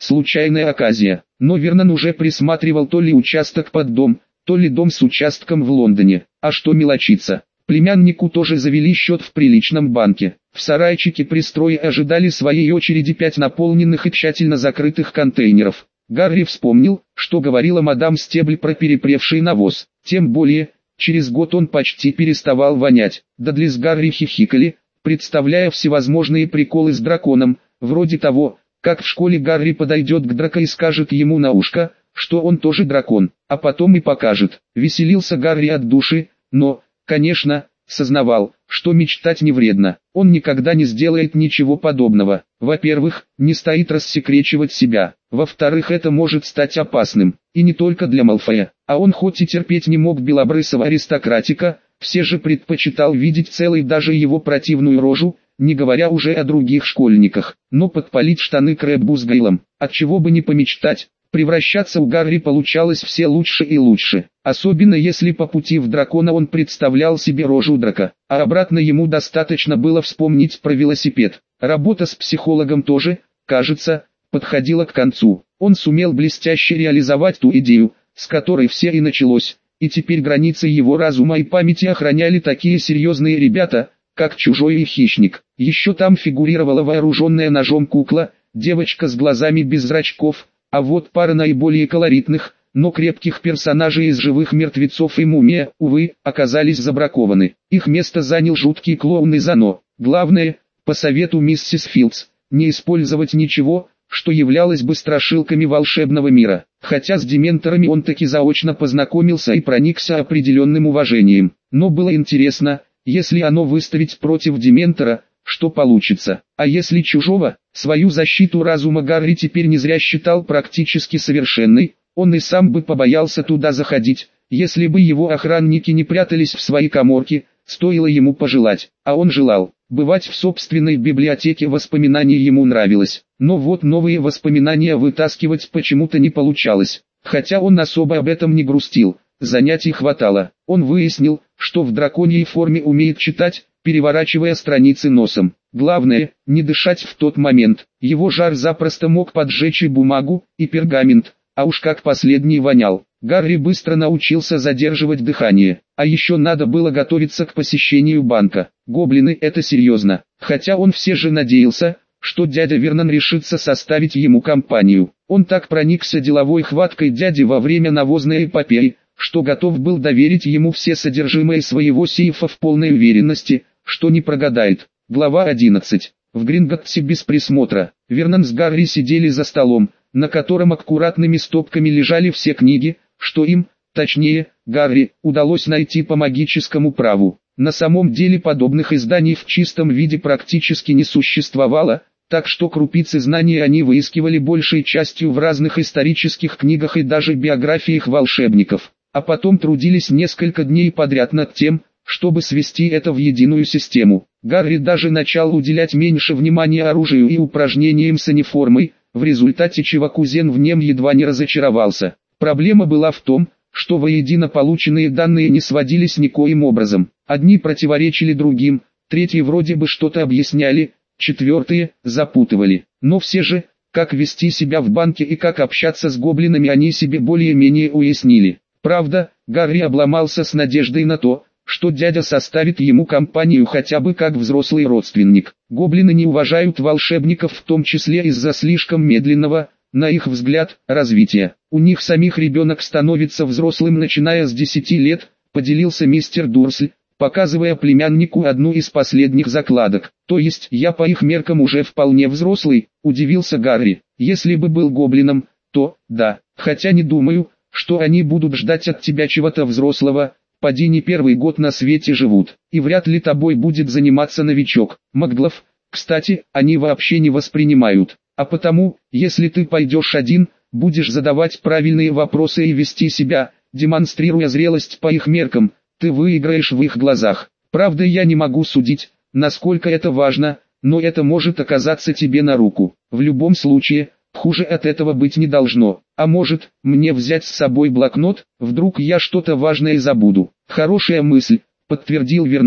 случайная оказия. Но Вернон уже присматривал то ли участок под дом, то ли дом с участком в Лондоне. А что мелочиться? Племяннику тоже завели счет в приличном банке. В сарайчике пристроя ожидали своей очереди пять наполненных и тщательно закрытых контейнеров. Гарри вспомнил, что говорила мадам Стебль про перепревший навоз. Тем более, через год он почти переставал вонять. Дадли с Гарри хихикали, представляя всевозможные приколы с драконом, вроде того, как в школе Гарри подойдет к Драко и скажет ему на ушко, что он тоже дракон, а потом и покажет. Веселился Гарри от души, но, конечно, сознавал, что мечтать не вредно. Он никогда не сделает ничего подобного. Во-первых, не стоит рассекречивать себя. Во-вторых, это может стать опасным. И не только для Малфоя. А он хоть и терпеть не мог белобрысого аристократика, все же предпочитал видеть целой даже его противную рожу, не говоря уже о других школьниках. Но подпалить штаны Крэббу с Гейлом, отчего бы не помечтать. Превращаться у Гарри получалось все лучше и лучше, особенно если по пути в дракона он представлял себе рожу Драко, а обратно ему достаточно было вспомнить про велосипед. Работа с психологом тоже, кажется, подходила к концу. Он сумел блестяще реализовать ту идею, с которой все и началось, и теперь границы его разума и памяти охраняли такие серьезные ребята, как Чужой и Хищник. Еще там фигурировала вооруженная ножом кукла, девочка с глазами без зрачков. А вот пара наиболее колоритных, но крепких персонажей из живых мертвецов и мумия, увы, оказались забракованы. Их место занял жуткий клоун из Оно. Главное, по совету миссис Филдс, не использовать ничего, что являлось бы страшилками волшебного мира. Хотя с дементорами он таки заочно познакомился и проникся определенным уважением. Но было интересно, если Оно выставить против дементора, что получится. А если Чужого, свою защиту разума Гарри теперь не зря считал практически совершенной, он и сам бы побоялся туда заходить, если бы его охранники не прятались в свои каморки, стоило ему пожелать. А он желал. Бывать в собственной библиотеке воспоминаний ему нравилось. Но вот новые воспоминания вытаскивать почему-то не получалось. Хотя он особо об этом не грустил, занятий хватало. Он выяснил, что в драконьей форме умеет читать, переворачивая страницы носом. Главное, не дышать в тот момент. Его жар запросто мог поджечь и бумагу, и пергамент, а уж как последний вонял. Гарри быстро научился задерживать дыхание. А еще надо было готовиться к посещению банка. Гоблины — это серьезно. Хотя он все же надеялся, что дядя Вернон решится составить ему компанию. Он так проникся деловой хваткой дяди во время навозной эпопеи, что готов был доверить ему все содержимое своего сейфа в полной уверенности, что не прогадает. Глава одиннадцать. В Гринготтсе без присмотра. Вернон с Гарри сидели за столом, на котором аккуратными стопками лежали все книги, что им, точнее, Гарри, удалось найти по магическому праву. На самом деле подобных изданий в чистом виде практически не существовало, так что крупицы знаний они выискивали большей частью в разных исторических книгах и даже биографиях волшебников. А потом трудились несколько дней подряд над тем, чтобы свести это в единую систему. Гарри даже начал уделять меньше внимания оружию и упражнениям с униформой, в результате чего кузен в нем едва не разочаровался. Проблема была в том, что воедино полученные данные не сводились никоим образом. Одни противоречили другим, третьи вроде бы что-то объясняли, четвертые запутывали. Но все же, как вести себя в банке и как общаться с гоблинами они себе более-менее уяснили. Правда, Гарри обломался с надеждой на то, что дядя составит ему компанию хотя бы как взрослый родственник. Гоблины не уважают волшебников в том числе из-за слишком медленного, на их взгляд, развития. У них самих ребенок становится взрослым начиная с десяти лет, поделился мистер Дурсль, показывая племяннику одну из последних закладок. То есть я по их меркам уже вполне взрослый, удивился Гарри. Если бы был гоблином, то, да, хотя не думаю, что они будут ждать от тебя чего-то взрослого, поди не первый год на свете живут, и вряд ли тобой будет заниматься новичок. Маглов, кстати, они вообще не воспринимают, а потому, если ты пойдешь один, будешь задавать правильные вопросы и вести себя, демонстрируя зрелость по их меркам, ты выиграешь в их глазах. Правда, я не могу судить, насколько это важно, но это может оказаться тебе на руку. В любом случае, хуже от этого быть не должно. А может, мне взять с собой блокнот, вдруг я что-то важное забуду. Хорошая мысль, подтвердил Вернон.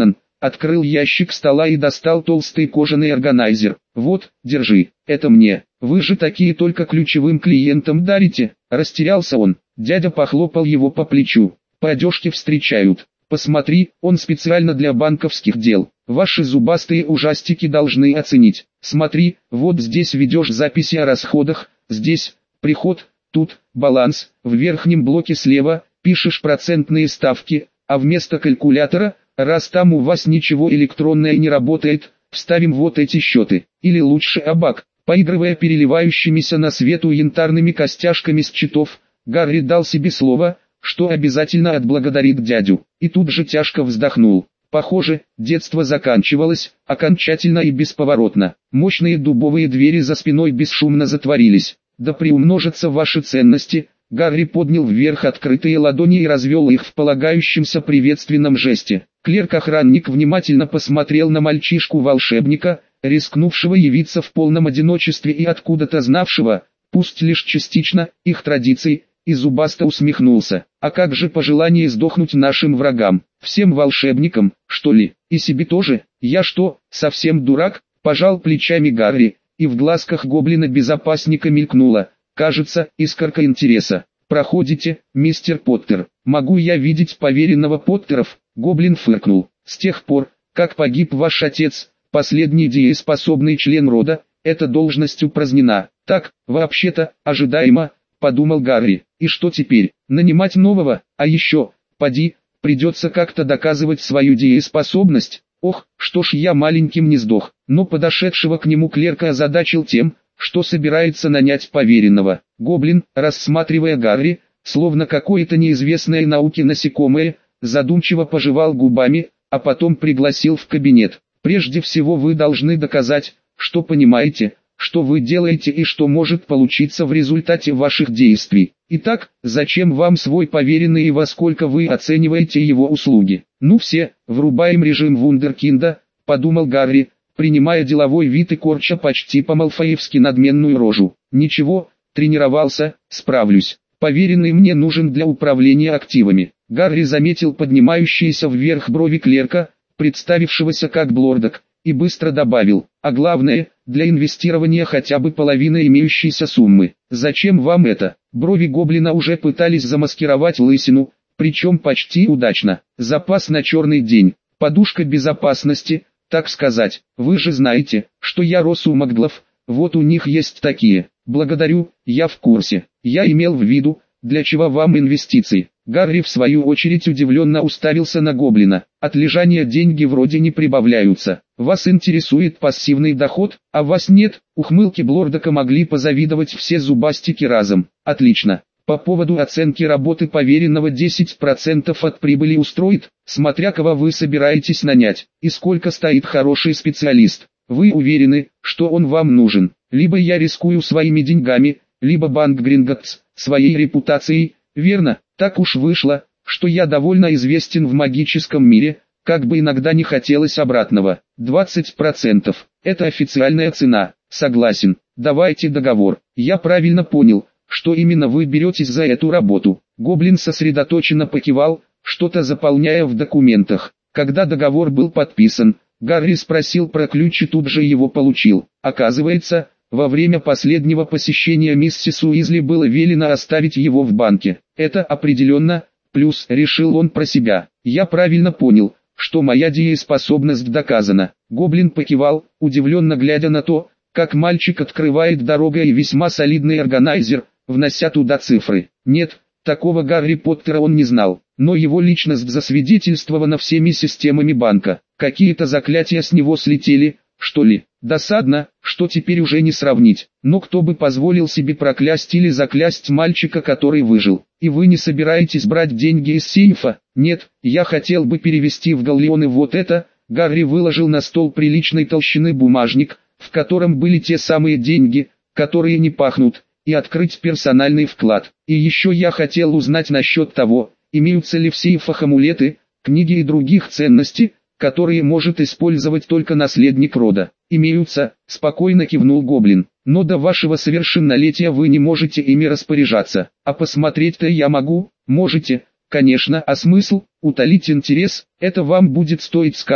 открыл ящик стола и достал толстый кожаный органайзер. Вот, держи, это мне. Вы же такие только ключевым клиентам дарите. Растерялся он. Дядя похлопал его по плечу. По одежке встречают. Посмотри, он специально для банковских дел. Ваши зубастые ужастики должны оценить. Смотри, вот здесь ведешь записи о расходах, здесь приход, тут баланс, в верхнем блоке слева пишешь процентные ставки, а вместо калькулятора, раз там у вас ничего электронное не работает, вставим вот эти счеты. Или лучше абак. Поигрывая переливающимися на свету янтарными костяшками с счетов, Гарри дал себе слово, что обязательно отблагодарит дядю, и тут же тяжко вздохнул. Похоже, детство заканчивалось, окончательно и бесповоротно. Мощные дубовые двери за спиной бесшумно затворились. Да приумножатся ваши ценности. Гарри поднял вверх открытые ладони и развел их в полагающемся приветственном жесте. Клерк-охранник внимательно посмотрел на мальчишку-волшебника, рискнувшего явиться в полном одиночестве и откуда-то знавшего, пусть лишь частично, их традиций, и зубасто усмехнулся. А как же пожелание сдохнуть нашим врагам? Всем волшебникам, что ли? И себе тоже? Я что, совсем дурак? Пожал плечами Гарри, и в глазках гоблина-безопасника мелькнула, кажется, искорка интереса. Проходите, мистер Поттер. Могу я видеть поверенного Поттеров? Гоблин фыркнул. С тех пор, как погиб ваш отец, последний дееспособный член рода, эта должность упразднена. Так, вообще-то, ожидаемо, подумал Гарри. И что теперь? Нанимать нового? А еще, поди, придется как-то доказывать свою дееспособность. Ох, что ж я маленьким не сдох. Но подошедшего к нему клерка озадачил тем, что собирается нанять поверенного. Гоблин, рассматривая Гарри, словно какое-то неизвестное науке насекомое, задумчиво пожевал губами, а потом пригласил в кабинет. Прежде всего вы должны доказать, что понимаете, что вы делаете и что может получиться в результате ваших действий. Итак, зачем вам свой поверенный и во сколько вы оцениваете его услуги? Ну все, врубаем режим вундеркинда, подумал Гарри, принимая деловой вид и корча почти по-малфоевски надменную рожу. Ничего, тренировался, справлюсь. Поверенный мне нужен для управления активами. Гарри заметил поднимающиеся вверх брови клерка, представившегося как Блордок, и быстро добавил, а главное, для инвестирования хотя бы половины имеющейся суммы. Зачем вам это? Брови гоблина уже пытались замаскировать лысину, причем почти удачно. Запас на черный день, подушка безопасности, так сказать. Вы же знаете, что я рос у маглов, вот у них есть такие. Благодарю, я в курсе. Я имел в виду, для чего вам инвестиции. Гарри в свою очередь удивленно уставился на гоблина. От лежания деньги вроде не прибавляются. Вас интересует пассивный доход, а вас нет? Ухмылки Блордока могли позавидовать все зубастики разом. Отлично. По поводу оценки работы поверенного десять процентов от прибыли устроит, смотря кого вы собираетесь нанять, и сколько стоит хороший специалист. Вы уверены, что он вам нужен? Либо я рискую своими деньгами, либо банк Гринготтс, своей репутацией, верно? Так уж вышло, что я довольно известен в магическом мире, как бы иногда не хотелось обратного. двадцать процентов. Это официальная цена. Согласен. Давайте договор. Я правильно понял, что именно вы беретесь за эту работу. Гоблин сосредоточенно покивал, что-то заполняя в документах. Когда договор был подписан, Гарри спросил про ключ и тут же его получил. Оказывается, во время последнего посещения миссис Уизли было велено оставить его в банке. Это определенно, плюс, решил он про себя. Я правильно понял, что моя дееспособность доказана. Гоблин покивал, удивленно глядя на то, как мальчик открывает дорогу и весьма солидный органайзер, внося туда цифры. Нет, такого Гарри Поттера он не знал, но его личность засвидетельствована всеми системами банка. Какие-то заклятия с него слетели, что ли? Досадно, что теперь уже не сравнить. Но кто бы позволил себе проклясть или заклясть мальчика, который выжил? И вы не собираетесь брать деньги из сейфа? Нет, я хотел бы перевести в галлеоны вот это. Гарри выложил на стол приличной толщины бумажник, в котором были те самые деньги, которые не пахнут, и открыть персональный вклад. И еще я хотел узнать насчет того, имеются ли в сейфах амулеты, книги и других ценностей, которые может использовать только наследник рода. Имеются, спокойно кивнул гоблин, но до вашего совершеннолетия вы не можете ими распоряжаться. А посмотреть-то я могу? Можете, конечно, а смысл? Утолить интерес, это вам будет стоить, скажем,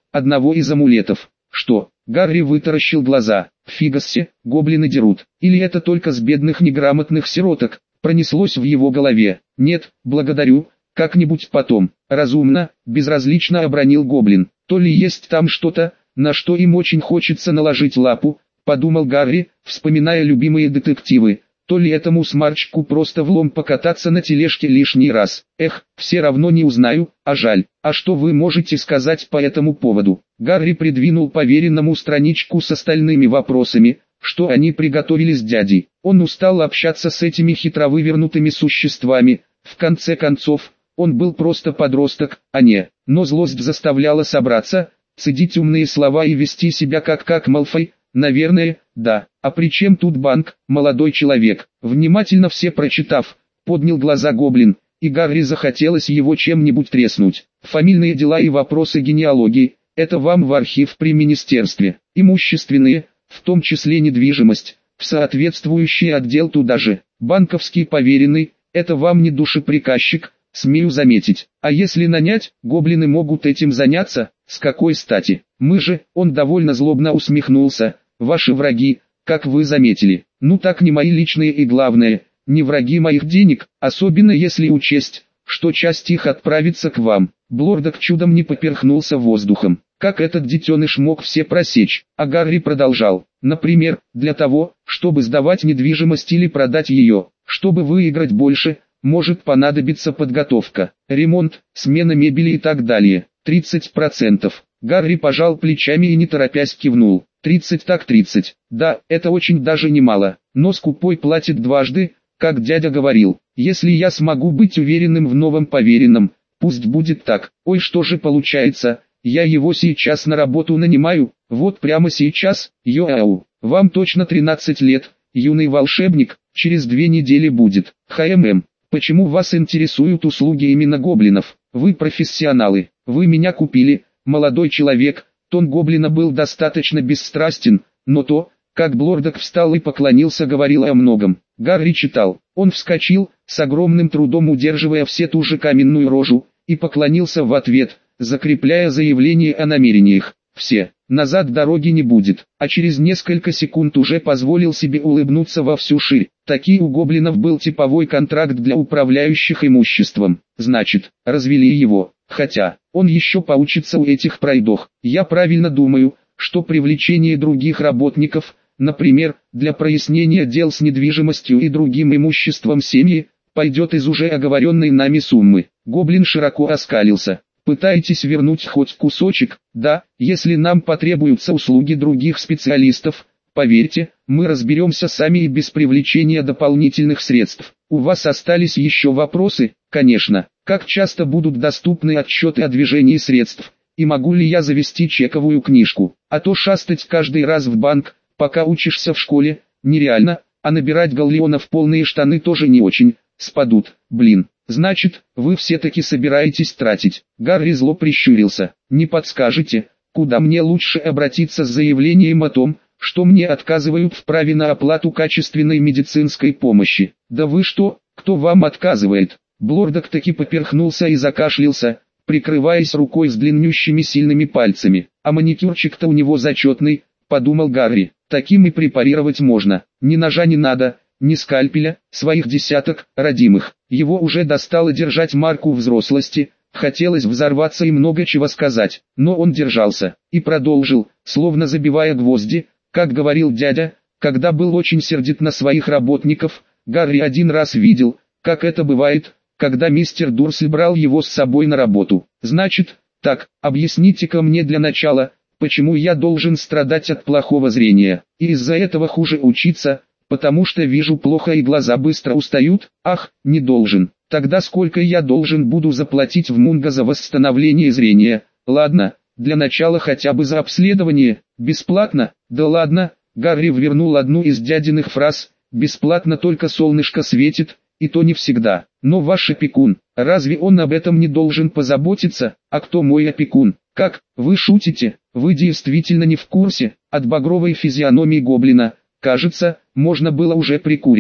одного из амулетов. Что? Гарри вытаращил глаза. Фигассе, гоблины дерут. Или это только с бедных неграмотных сироток? Пронеслось в его голове. Нет, благодарю, как-нибудь потом. Разумно, безразлично обронил гоблин. То ли есть там что-то, на что им очень хочется наложить лапу, подумал Гарри, вспоминая любимые детективы. То ли этому смарчку просто влом покататься на тележке лишний раз. Эх, все равно не узнаю, а жаль. А что вы можете сказать по этому поводу? Гарри придвинул поверенному страничку с остальными вопросами, что они приготовили с дядей. Он устал общаться с этими хитровывернутыми существами. В конце концов, он был просто подросток, а не. Но злость заставляла собраться, цедить умные слова и вести себя как как Малфой. Наверное, да. А при чем тут банк, молодой человек? Внимательно все прочитав, поднял глаза гоблин, и Гарри захотелось его чем-нибудь треснуть. Фамильные дела и вопросы генеалогии – это вам в архив при министерстве. Имущественные, в том числе недвижимость, в соответствующий отдел туда же. Банковский поверенный – это вам не душеприказчик, смею заметить. А если нанять, гоблины могут этим заняться, с какой стати? Мы же, он довольно злобно усмехнулся, ваши враги, как вы заметили. Ну так не мои личные и главное, не враги моих денег, особенно если учесть, что часть их отправится к вам. Блордок чудом не поперхнулся воздухом. Как этот детеныш мог все просечь? А Гарри продолжал. Например, для того, чтобы сдавать недвижимость или продать ее, чтобы выиграть больше, может понадобиться подготовка, ремонт, смена мебели и так далее. тридцать процентов. Гарри пожал плечами и не торопясь кивнул. тридцать так тридцать. Да, это очень даже немало. Но скупой платит дважды, как дядя говорил. Если я смогу быть уверенным в новом поверенном, пусть будет так. Ой, что же получается, я его сейчас на работу нанимаю, вот прямо сейчас, йоау. Вам точно тринадцать лет, юный волшебник, через две недели будет. ХММ. Почему вас интересуют услуги именно гоблинов? Вы профессионалы, вы меня купили, молодой человек. Тон гоблина был достаточно бесстрастен, но то, как Блордок встал и поклонился, говорило о многом. Гарри читал. Он вскочил, с огромным трудом удерживая все ту же каменную рожу, и поклонился в ответ, закрепляя заявление о намерениях. Все, назад дороги не будет, а через несколько секунд уже позволил себе улыбнуться во всю ширь. Такие у гоблинов был типовой контракт для управляющих имуществом. Значит, развели его, хотя, он еще поучится у этих пройдох. Я правильно думаю, что привлечение других работников, например, для прояснения дел с недвижимостью и другим имуществом семьи, пойдет из уже оговоренной нами суммы. Гоблин широко оскалился. Пытаетесь вернуть хоть кусочек? Да, если нам потребуются услуги других специалистов, поверьте, мы разберемся сами и без привлечения дополнительных средств. У вас остались еще вопросы? Конечно. Как часто будут доступны отчеты о движении средств? И могу ли я завести чековую книжку? А то шастать каждый раз в банк, пока учишься в школе, нереально, а набирать галлеонов в полные штаны тоже не очень, спадут, блин. Значит, вы все-таки собираетесь тратить. Гарри зло прищурился. Не подскажете, куда мне лучше обратиться с заявлением о том, что мне отказывают в праве на оплату качественной медицинской помощи? Да вы что, кто вам отказывает? Блордок таки поперхнулся и закашлялся, прикрываясь рукой с длиннющими сильными пальцами. А маникюрчик-то у него зачетный, подумал Гарри. Таким и препарировать можно. Ни ножа не надо, ни скальпеля, своих десяток, родимых. Его уже достало держать марку взрослости, хотелось взорваться и много чего сказать, но он держался, и продолжил, словно забивая гвозди, как говорил дядя, когда был очень сердит на своих работников. Гарри один раз видел, как это бывает, когда мистер Дурсль брал его с собой на работу. Значит, так, объясните-ка мне для начала, почему я должен страдать от плохого зрения, и из-за этого хуже учиться, потому что вижу плохо и глаза быстро устают? Ах, не должен. Тогда сколько я должен буду заплатить в Мунго за восстановление зрения? Ладно, для начала хотя бы за обследование. Бесплатно? Да ладно. Гарри ввернул одну из дядиных фраз. Бесплатно только солнышко светит, и то не всегда. Но ваш опекун, разве он об этом не должен позаботиться? А кто мой опекун? Как, вы шутите? Вы действительно не в курсе? От багровой физиономии гоблина, кажется, можно было уже прикуривать.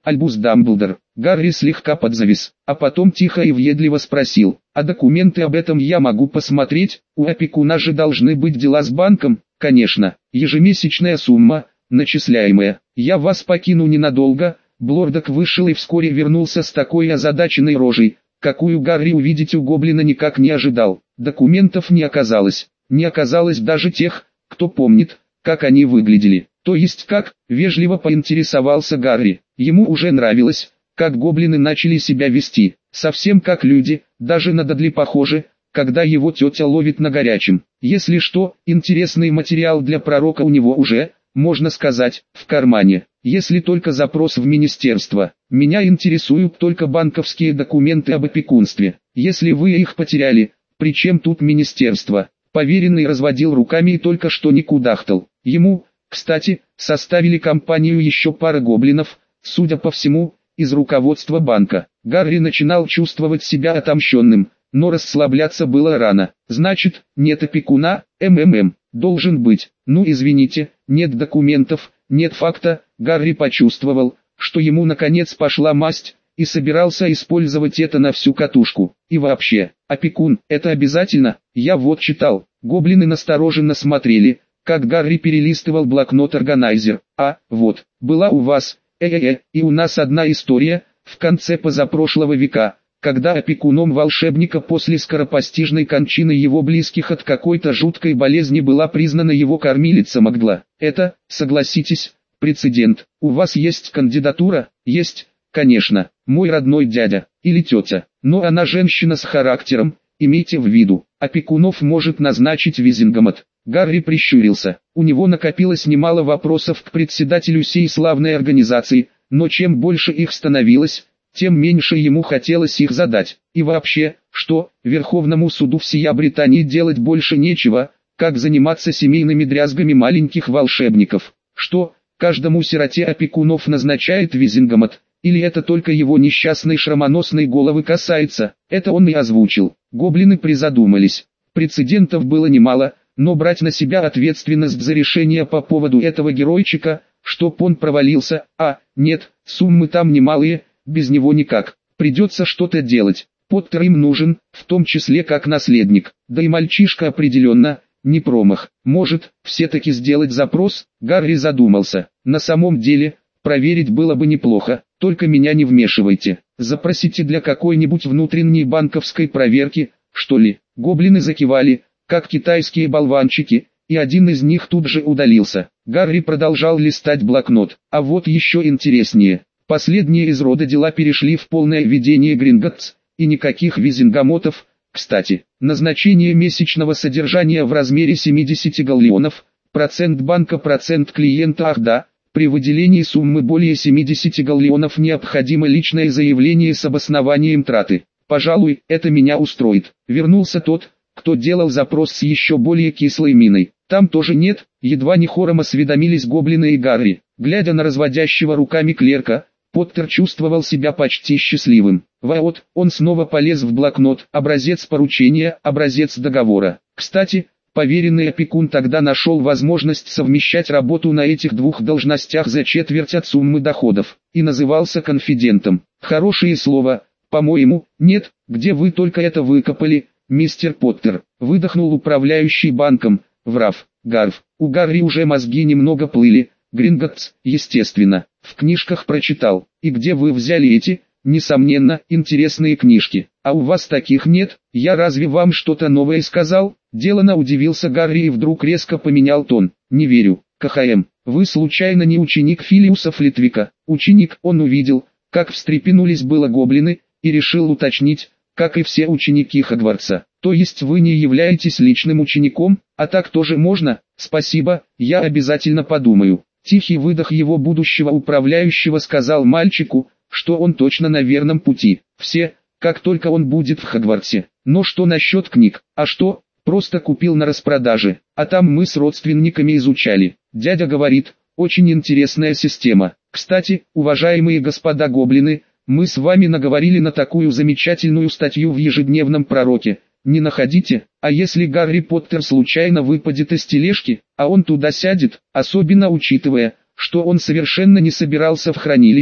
Альбус Дамблдор. Гарри слегка подзавис, а потом тихо и въедливо спросил, а документы об этом я могу посмотреть? У опекуна же должны быть дела с банком? Конечно, ежемесячная сумма, начисляемая. Я вас покину ненадолго. Блордок вышел и вскоре вернулся с такой озадаченной рожей, какую Гарри увидеть у гоблина никак не ожидал. Документов не оказалось, не оказалось даже тех, кто помнит, как они выглядели. То есть как, вежливо поинтересовался Гарри. Ему уже нравилось, как гоблины начали себя вести, совсем как люди, даже на Дадли похожи, когда его тетя ловит на горячем. Если что, интересный материал для пророка у него уже, можно сказать, в кармане. Если только запрос в министерство. Меня интересуют только банковские документы об опекунстве. Если вы их потеряли, при чем тут министерство? Поверенный разводил руками и только что не кудахтал. Ему, кстати, составили компанию еще пара гоблинов, судя по всему, из руководства банка. Гарри начинал чувствовать себя отомщенным, но расслабляться было рано. Значит, нет опекуна, МММ, должен быть. Ну извините, нет документов, нет факта. Гарри почувствовал, что ему наконец пошла масть, и собирался использовать это на всю катушку. И вообще, опекун, это обязательно? Я вот читал. Гоблины настороженно смотрели, как Гарри перелистывал блокнот-органайзер. А, вот, была у вас, э-э-э, и у нас одна история, в конце позапрошлого века, когда опекуном волшебника после скоропостижной кончины его близких от какой-то жуткой болезни была признана его кормилица Магдла. Это, согласитесь, прецедент. У вас есть кандидатура? Есть, конечно, мой родной дядя, или тетя, но она женщина с характером, имейте в виду, опекунов может назначить Визингомот. Гарри прищурился, у него накопилось немало вопросов к председателю сей славной организации, но чем больше их становилось, тем меньше ему хотелось их задать. И вообще, что, Верховному суду всея Британии делать больше нечего, как заниматься семейными дрязгами маленьких волшебников? Что, каждому сироте опекунов назначает Визингомот? Или это только его несчастной шрамоносной головы касается? Это он и озвучил. Гоблины призадумались. Прецедентов было немало, но брать на себя ответственность за решение по поводу этого геройчика, чтоб он провалился, а, нет, суммы там немалые, без него никак, придется что-то делать. Поттер им нужен, в том числе как наследник, да и мальчишка определенно, не промах. Может, все-таки сделать запрос? Гарри задумался. На самом деле, проверить было бы неплохо, только меня не вмешивайте. Запросите для какой-нибудь внутренней банковской проверки, что ли. Гоблины закивали, как китайские болванчики, и один из них тут же удалился. Гарри продолжал листать блокнот. А вот еще интереснее. Последние из рода дела перешли в полное ведение Гринготтс, и никаких визингамотов. Кстати, назначение месячного содержания в размере семидесяти галлеонов, процент банка процент клиента. Ах да, при выделении суммы более семидесяти галлеонов необходимо личное заявление с обоснованием траты. Пожалуй, это меня устроит. Вернулся тот, кто делал запрос с еще более кислой миной. Там тоже нет, едва не хором осведомились гоблины и Гарри. Глядя на разводящего руками клерка, Поттер чувствовал себя почти счастливым. Вот, он снова полез в блокнот, образец поручения, образец договора. Кстати, поверенный опекун тогда нашел возможность совмещать работу на этих двух должностях за четверть от суммы доходов, и назывался конфидентом. Хорошее слово, по-моему. Нет, где вы только это выкопали, мистер Поттер, выдохнул управляющий банком, врав, Гарв. У Гарри уже мозги немного плыли. Гринготтс, естественно, в книжках прочитал. И где вы взяли эти, несомненно, интересные книжки? А у вас таких нет? Я разве вам что-то новое сказал? Делано удивился Гарри и вдруг резко поменял тон. Не верю, КХМ, вы случайно не ученик Филиуса Флитвика? Ученик, он увидел, как встрепенулись было гоблины, и решил уточнить, как и все ученики Хогвартса. То есть вы не являетесь личным учеником? А так тоже можно? Спасибо, я обязательно подумаю. Тихий выдох его будущего управляющего сказал мальчику, что он точно на верном пути. Все, как только он будет в Хогвартсе. Но что насчет книг? А что? Просто купил на распродаже, а там мы с родственниками изучали. Дядя говорит, очень интересная система. Кстати, уважаемые господа гоблины, мы с вами наговорили на такую замечательную статью в ежедневном пророке. Не находите? А если Гарри Поттер случайно выпадет из тележки, а он туда сядет, особенно учитывая, что он совершенно не собирался в хранилище,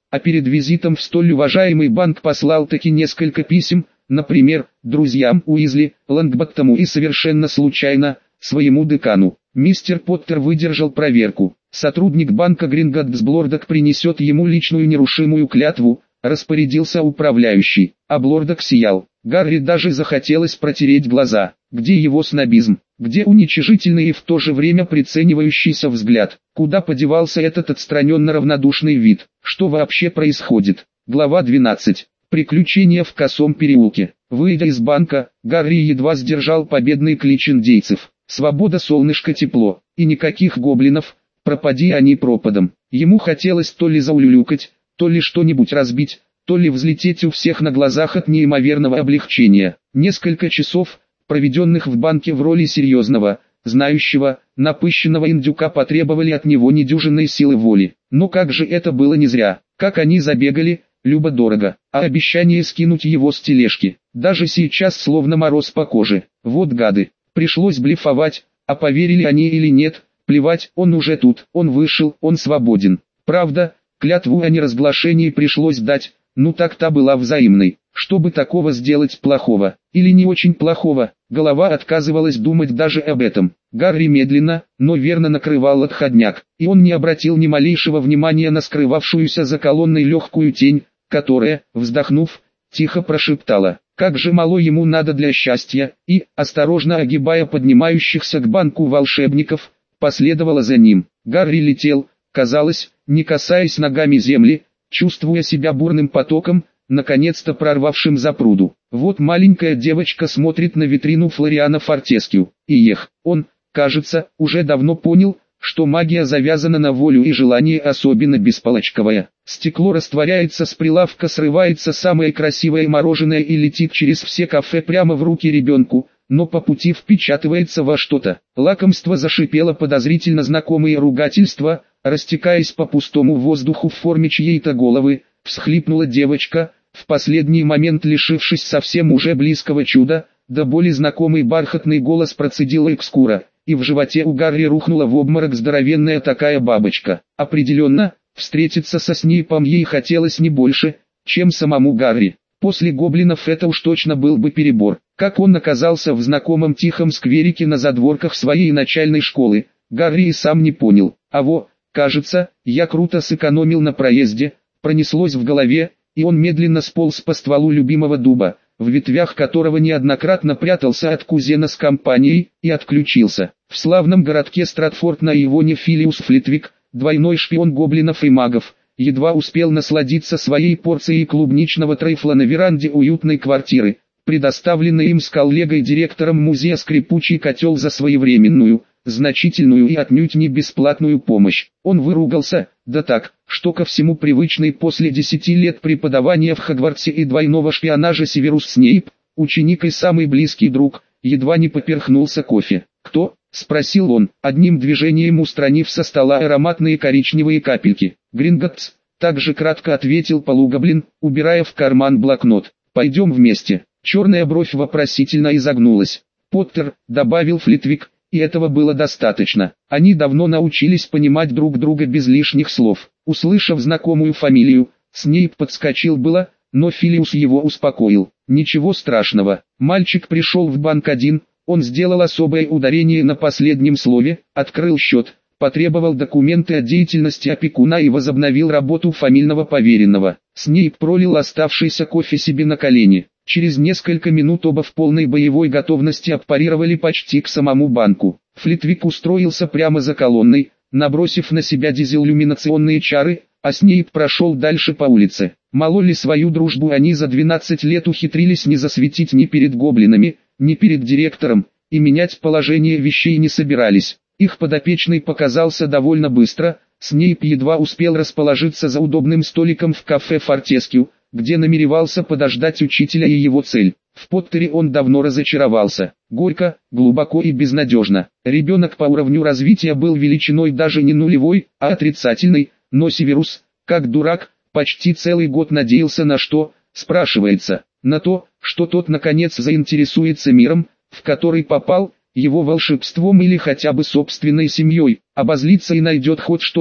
а перед визитом в столь уважаемый банк послал таки несколько писем, например, друзьям Уизли, Лонгботтому и совершенно случайно, своему декану. Мистер Поттер выдержал проверку. Сотрудник банка Гринготтс Блордок принесет ему личную нерушимую клятву, распорядился управляющий, а Блордок сиял. Гарри даже захотелось протереть глаза. Где его снобизм? Где уничижительный и в то же время приценивающийся взгляд? Куда подевался этот отстраненно равнодушный вид? Что вообще происходит? Глава двенадцать. Приключения в косом переулке. Выйдя из банка, Гарри едва сдержал победный клич индейцев. Свобода, солнышко, тепло. И никаких гоблинов, пропади они пропадом. Ему хотелось то ли заулюлюкать, то ли что-нибудь разбить, то ли взлететь у всех на глазах от неимоверного облегчения. Несколько часов, проведенных в банке в роли серьезного, знающего, напыщенного индюка, потребовали от него недюжинной силы воли. Но как же это было не зря, как они забегали, любо-дорого, а обещание скинуть его с тележки, даже сейчас словно мороз по коже. Вот гады, пришлось блефовать, а поверили они или нет, плевать, он уже тут, он вышел, он свободен. Правда, клятву о неразглашении пришлось дать, ну так та была взаимной. Чтобы такого сделать плохого, или не очень плохого, голова отказывалась думать даже об этом. Гарри медленно, но верно накрывал отходняк, и он не обратил ни малейшего внимания на скрывавшуюся за колонной легкую тень, которая, вздохнув, тихо прошептала: «Как же мало ему надо для счастья», и, осторожно огибая поднимающихся к банку волшебников, последовала за ним. Гарри летел, казалось, не касаясь ногами земли, чувствуя себя бурным потоком, наконец-то прорвавшим запруду. Вот маленькая девочка смотрит на витрину Флориана Фортескью, и эх, он, кажется, уже давно понял, что магия завязана на волю и желание, особенно бесполочковое. Стекло растворяется с прилавка, срывается самое красивое мороженое и летит через все кафе прямо в руки ребенку, но по пути впечатывается во что-то. Лакомство зашипело подозрительно знакомые ругательства, растекаясь по пустому воздуху в форме чьей-то головы, всхлипнула девочка, в последний момент лишившись совсем уже близкого чуда, до боли знакомый бархатный голос процедила экскура, и в животе у Гарри рухнула в обморок здоровенная такая бабочка. Определенно, встретиться со Снейпом ей хотелось не больше, чем самому Гарри. После гоблинов это уж точно был бы перебор. Как он оказался в знакомом тихом скверике на задворках своей начальной школы, Гарри и сам не понял. А во, кажется, я круто сэкономил на проезде, пронеслось в голове, и он медленно сполз по стволу любимого дуба, в ветвях которого неоднократно прятался от кузена с компанией, и отключился. В славном городке Стратфорд на Ивоне Филиус Флитвик, двойной шпион гоблинов и магов, едва успел насладиться своей порцией клубничного трейфла на веранде уютной квартиры, предоставленной им с коллегой-директором музея «Скрипучий котел» за своевременную, значительную и отнюдь не бесплатную помощь. Он выругался, да так, что ко всему привычный после десяти лет преподавания в Хогвартсе и двойного шпионажа Северус Снейп, ученик и самый близкий друг, едва не поперхнулся кофе. «Кто?» — спросил он, одним движением устранив со стола ароматные коричневые капельки. «Гринготтс», — также кратко ответил полугоблин, убирая в карман блокнот. «Пойдем вместе». Черная бровь вопросительно изогнулась. «Поттер», — добавил Флитвик, и этого было достаточно. Они давно научились понимать друг друга без лишних слов. Услышав знакомую фамилию, Снейп подскочил было, но Филиус его успокоил. «Ничего страшного, мальчик пришел в банк один». Он сделал особое ударение на последнем слове, открыл счет, потребовал документы о деятельности опекуна и возобновил работу фамильного поверенного. Снейп пролил оставшийся кофе себе на колени. Через несколько минут оба в полной боевой готовности аппарировали почти к самому банку. Флитвик устроился прямо за колонной, набросив на себя дизеллюминационные чары, а Снейп прошел дальше по улице. Мало ли свою дружбу они за двенадцать лет ухитрились не засветить ни перед гоблинами, ни перед директором, и менять положение вещей не собирались. Их подопечный показался довольно быстро, Снейп едва успел расположиться за удобным столиком в кафе Фортескью, где намеревался подождать учителя и его цель. В Поттере он давно разочаровался. Горько, глубоко и безнадежно. Ребенок по уровню развития был величиной даже не нулевой, а отрицательной, но Северус, как дурак, почти целый год надеялся на что, спрашивается, на то, что тот наконец заинтересуется миром, в который попал, его волшебством или хотя бы собственной семьей, обозлится и найдет хоть что-то,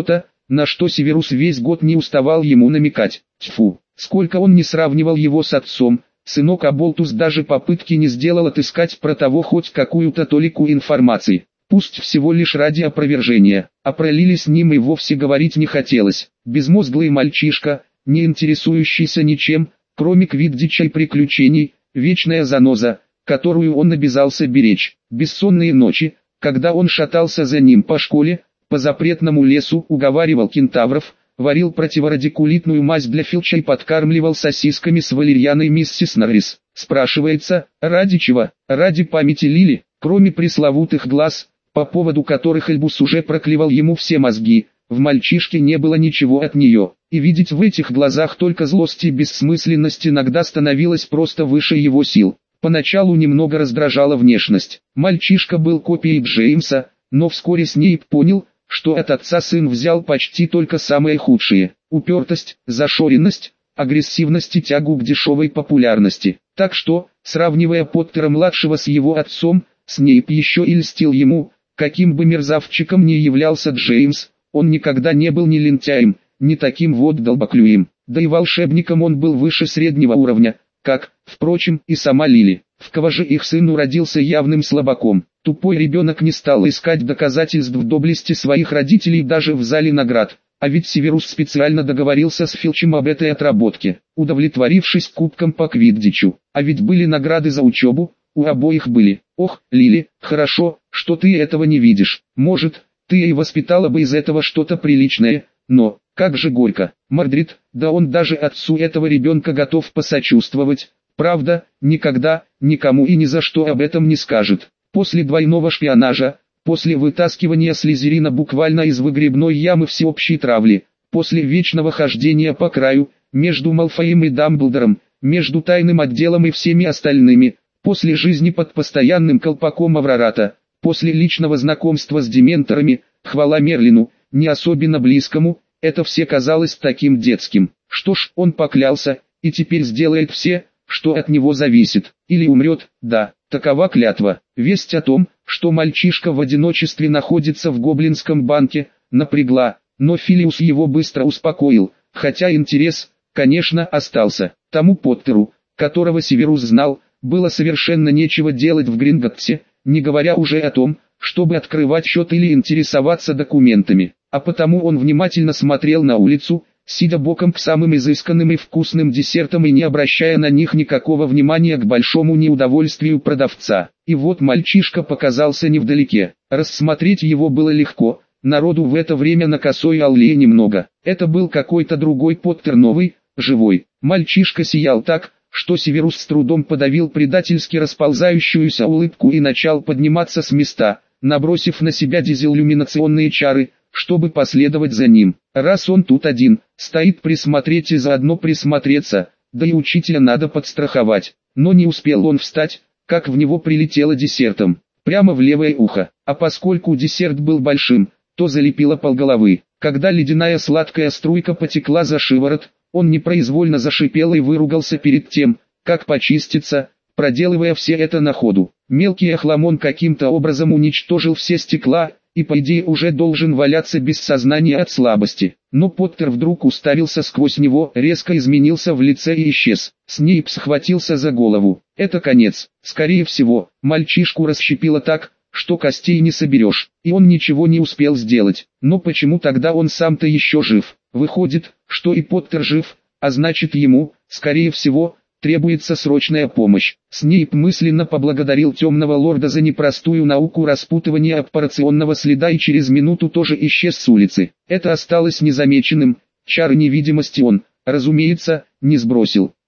на что Северус весь год не уставал ему намекать. Тьфу, сколько он не сравнивал его с отцом, сынок Аболтус даже попытки не сделал отыскать про того хоть какую-то толику информации. Пусть всего лишь ради опровержения, а про Лили с ним и вовсе говорить не хотелось. Безмозглый мальчишка, не интересующийся ничем, кроме квиддича и приключений, вечная заноза, которую он обязался беречь. Бессонные ночи, когда он шатался за ним по школе, по запретному лесу, уговаривал кентавров, варил противорадикулитную мазь для Филча и подкармливал сосисками с валерьяной миссис Норрис. Спрашивается, ради чего? Ради памяти Лили, кроме пресловутых глаз, по поводу которых Альбус уже проклевал ему все мозги. В мальчишке не было ничего от нее, и видеть в этих глазах только злость и бессмысленность иногда становилось просто выше его сил. Поначалу немного раздражала внешность. Мальчишка был копией Джеймса, но вскоре Снейп понял, что от отца сын взял почти только самые худшие: упертость, зашоренность, агрессивность и тягу к дешевой популярности. Так что, сравнивая Поттера-младшего с его отцом, Снейп еще и льстил ему. Каким бы мерзавчиком ни являлся Джеймс, он никогда не был ни лентяем, ни таким вот долбоклюем. Да и волшебником он был выше среднего уровня, как, впрочем, и сама Лили. В кого же их сын уродился явным слабаком. Тупой ребенок не стал искать доказательств доблести своих родителей даже в зале наград. А ведь Северус специально договорился с Филчем об этой отработке, удовлетворившись кубком по квиддичу. А ведь были награды за учебу, у обоих были. Ох, Лили, хорошо, что ты этого не видишь. Может, ты и воспитала бы из этого что-то приличное, но, как же горько. Мордрид, да он даже отцу этого ребенка готов посочувствовать. Правда, никогда, никому и ни за что об этом не скажет. После двойного шпионажа, после вытаскивания Слизерина буквально из выгребной ямы всеобщей травли, после вечного хождения по краю, между Малфоем и Дамблдором, между тайным отделом и всеми остальными, после жизни под постоянным колпаком Аврората, после личного знакомства с дементорами, хвала Мерлину, не особенно близкому, это все казалось таким детским. Что ж, он поклялся, и теперь сделает все, что от него зависит, или умрет. Да, такова клятва. Весть о том, что мальчишка в одиночестве находится в гоблинском банке, напрягла, но Филиус его быстро успокоил, хотя интерес, конечно, остался. Тому Поттеру, которого Северус знал, было совершенно нечего делать в Гринготтсе, не говоря уже о том, чтобы открывать счет или интересоваться документами, а потому он внимательно смотрел на улицу, сидя боком к самым изысканным и вкусным десертам и не обращая на них никакого внимания к большому неудовольствию продавца. И вот мальчишка показался невдалеке. Рассмотреть его было легко, народу в это время на Косой аллее немного. Это был какой-то другой Поттер, новый, живой. Мальчишка сиял так, что Северус с трудом подавил предательски расползающуюся улыбку и начал подниматься с места, набросив на себя дизеллюминационные чары, чтобы последовать за ним. Раз он тут один, стоит присмотреть и заодно присмотреться, да и учителя надо подстраховать. Но не успел он встать, как в него прилетело десертом, прямо в левое ухо. А поскольку десерт был большим, то залепило полголовы. Когда ледяная сладкая струйка потекла за шиворот, он непроизвольно зашипел и выругался перед тем, как почиститься, проделывая все это на ходу. Мелкий охламон каким-то образом уничтожил все стекла, и по идее уже должен валяться без сознания от слабости. Но Поттер вдруг уставился сквозь него, резко изменился в лице и исчез. Снейп схватился за голову. Это конец. Скорее всего, мальчишку расщепило так, что костей не соберешь, и он ничего не успел сделать. Но почему тогда он сам-то еще жив? Выходит, что и Поттер жив, а значит ему, скорее всего, требуется срочная помощь. Снейп мысленно поблагодарил темного лорда за непростую науку распутывания аппарационного следа и через минуту тоже исчез с улицы. Это осталось незамеченным, чары невидимости он, разумеется, не сбросил.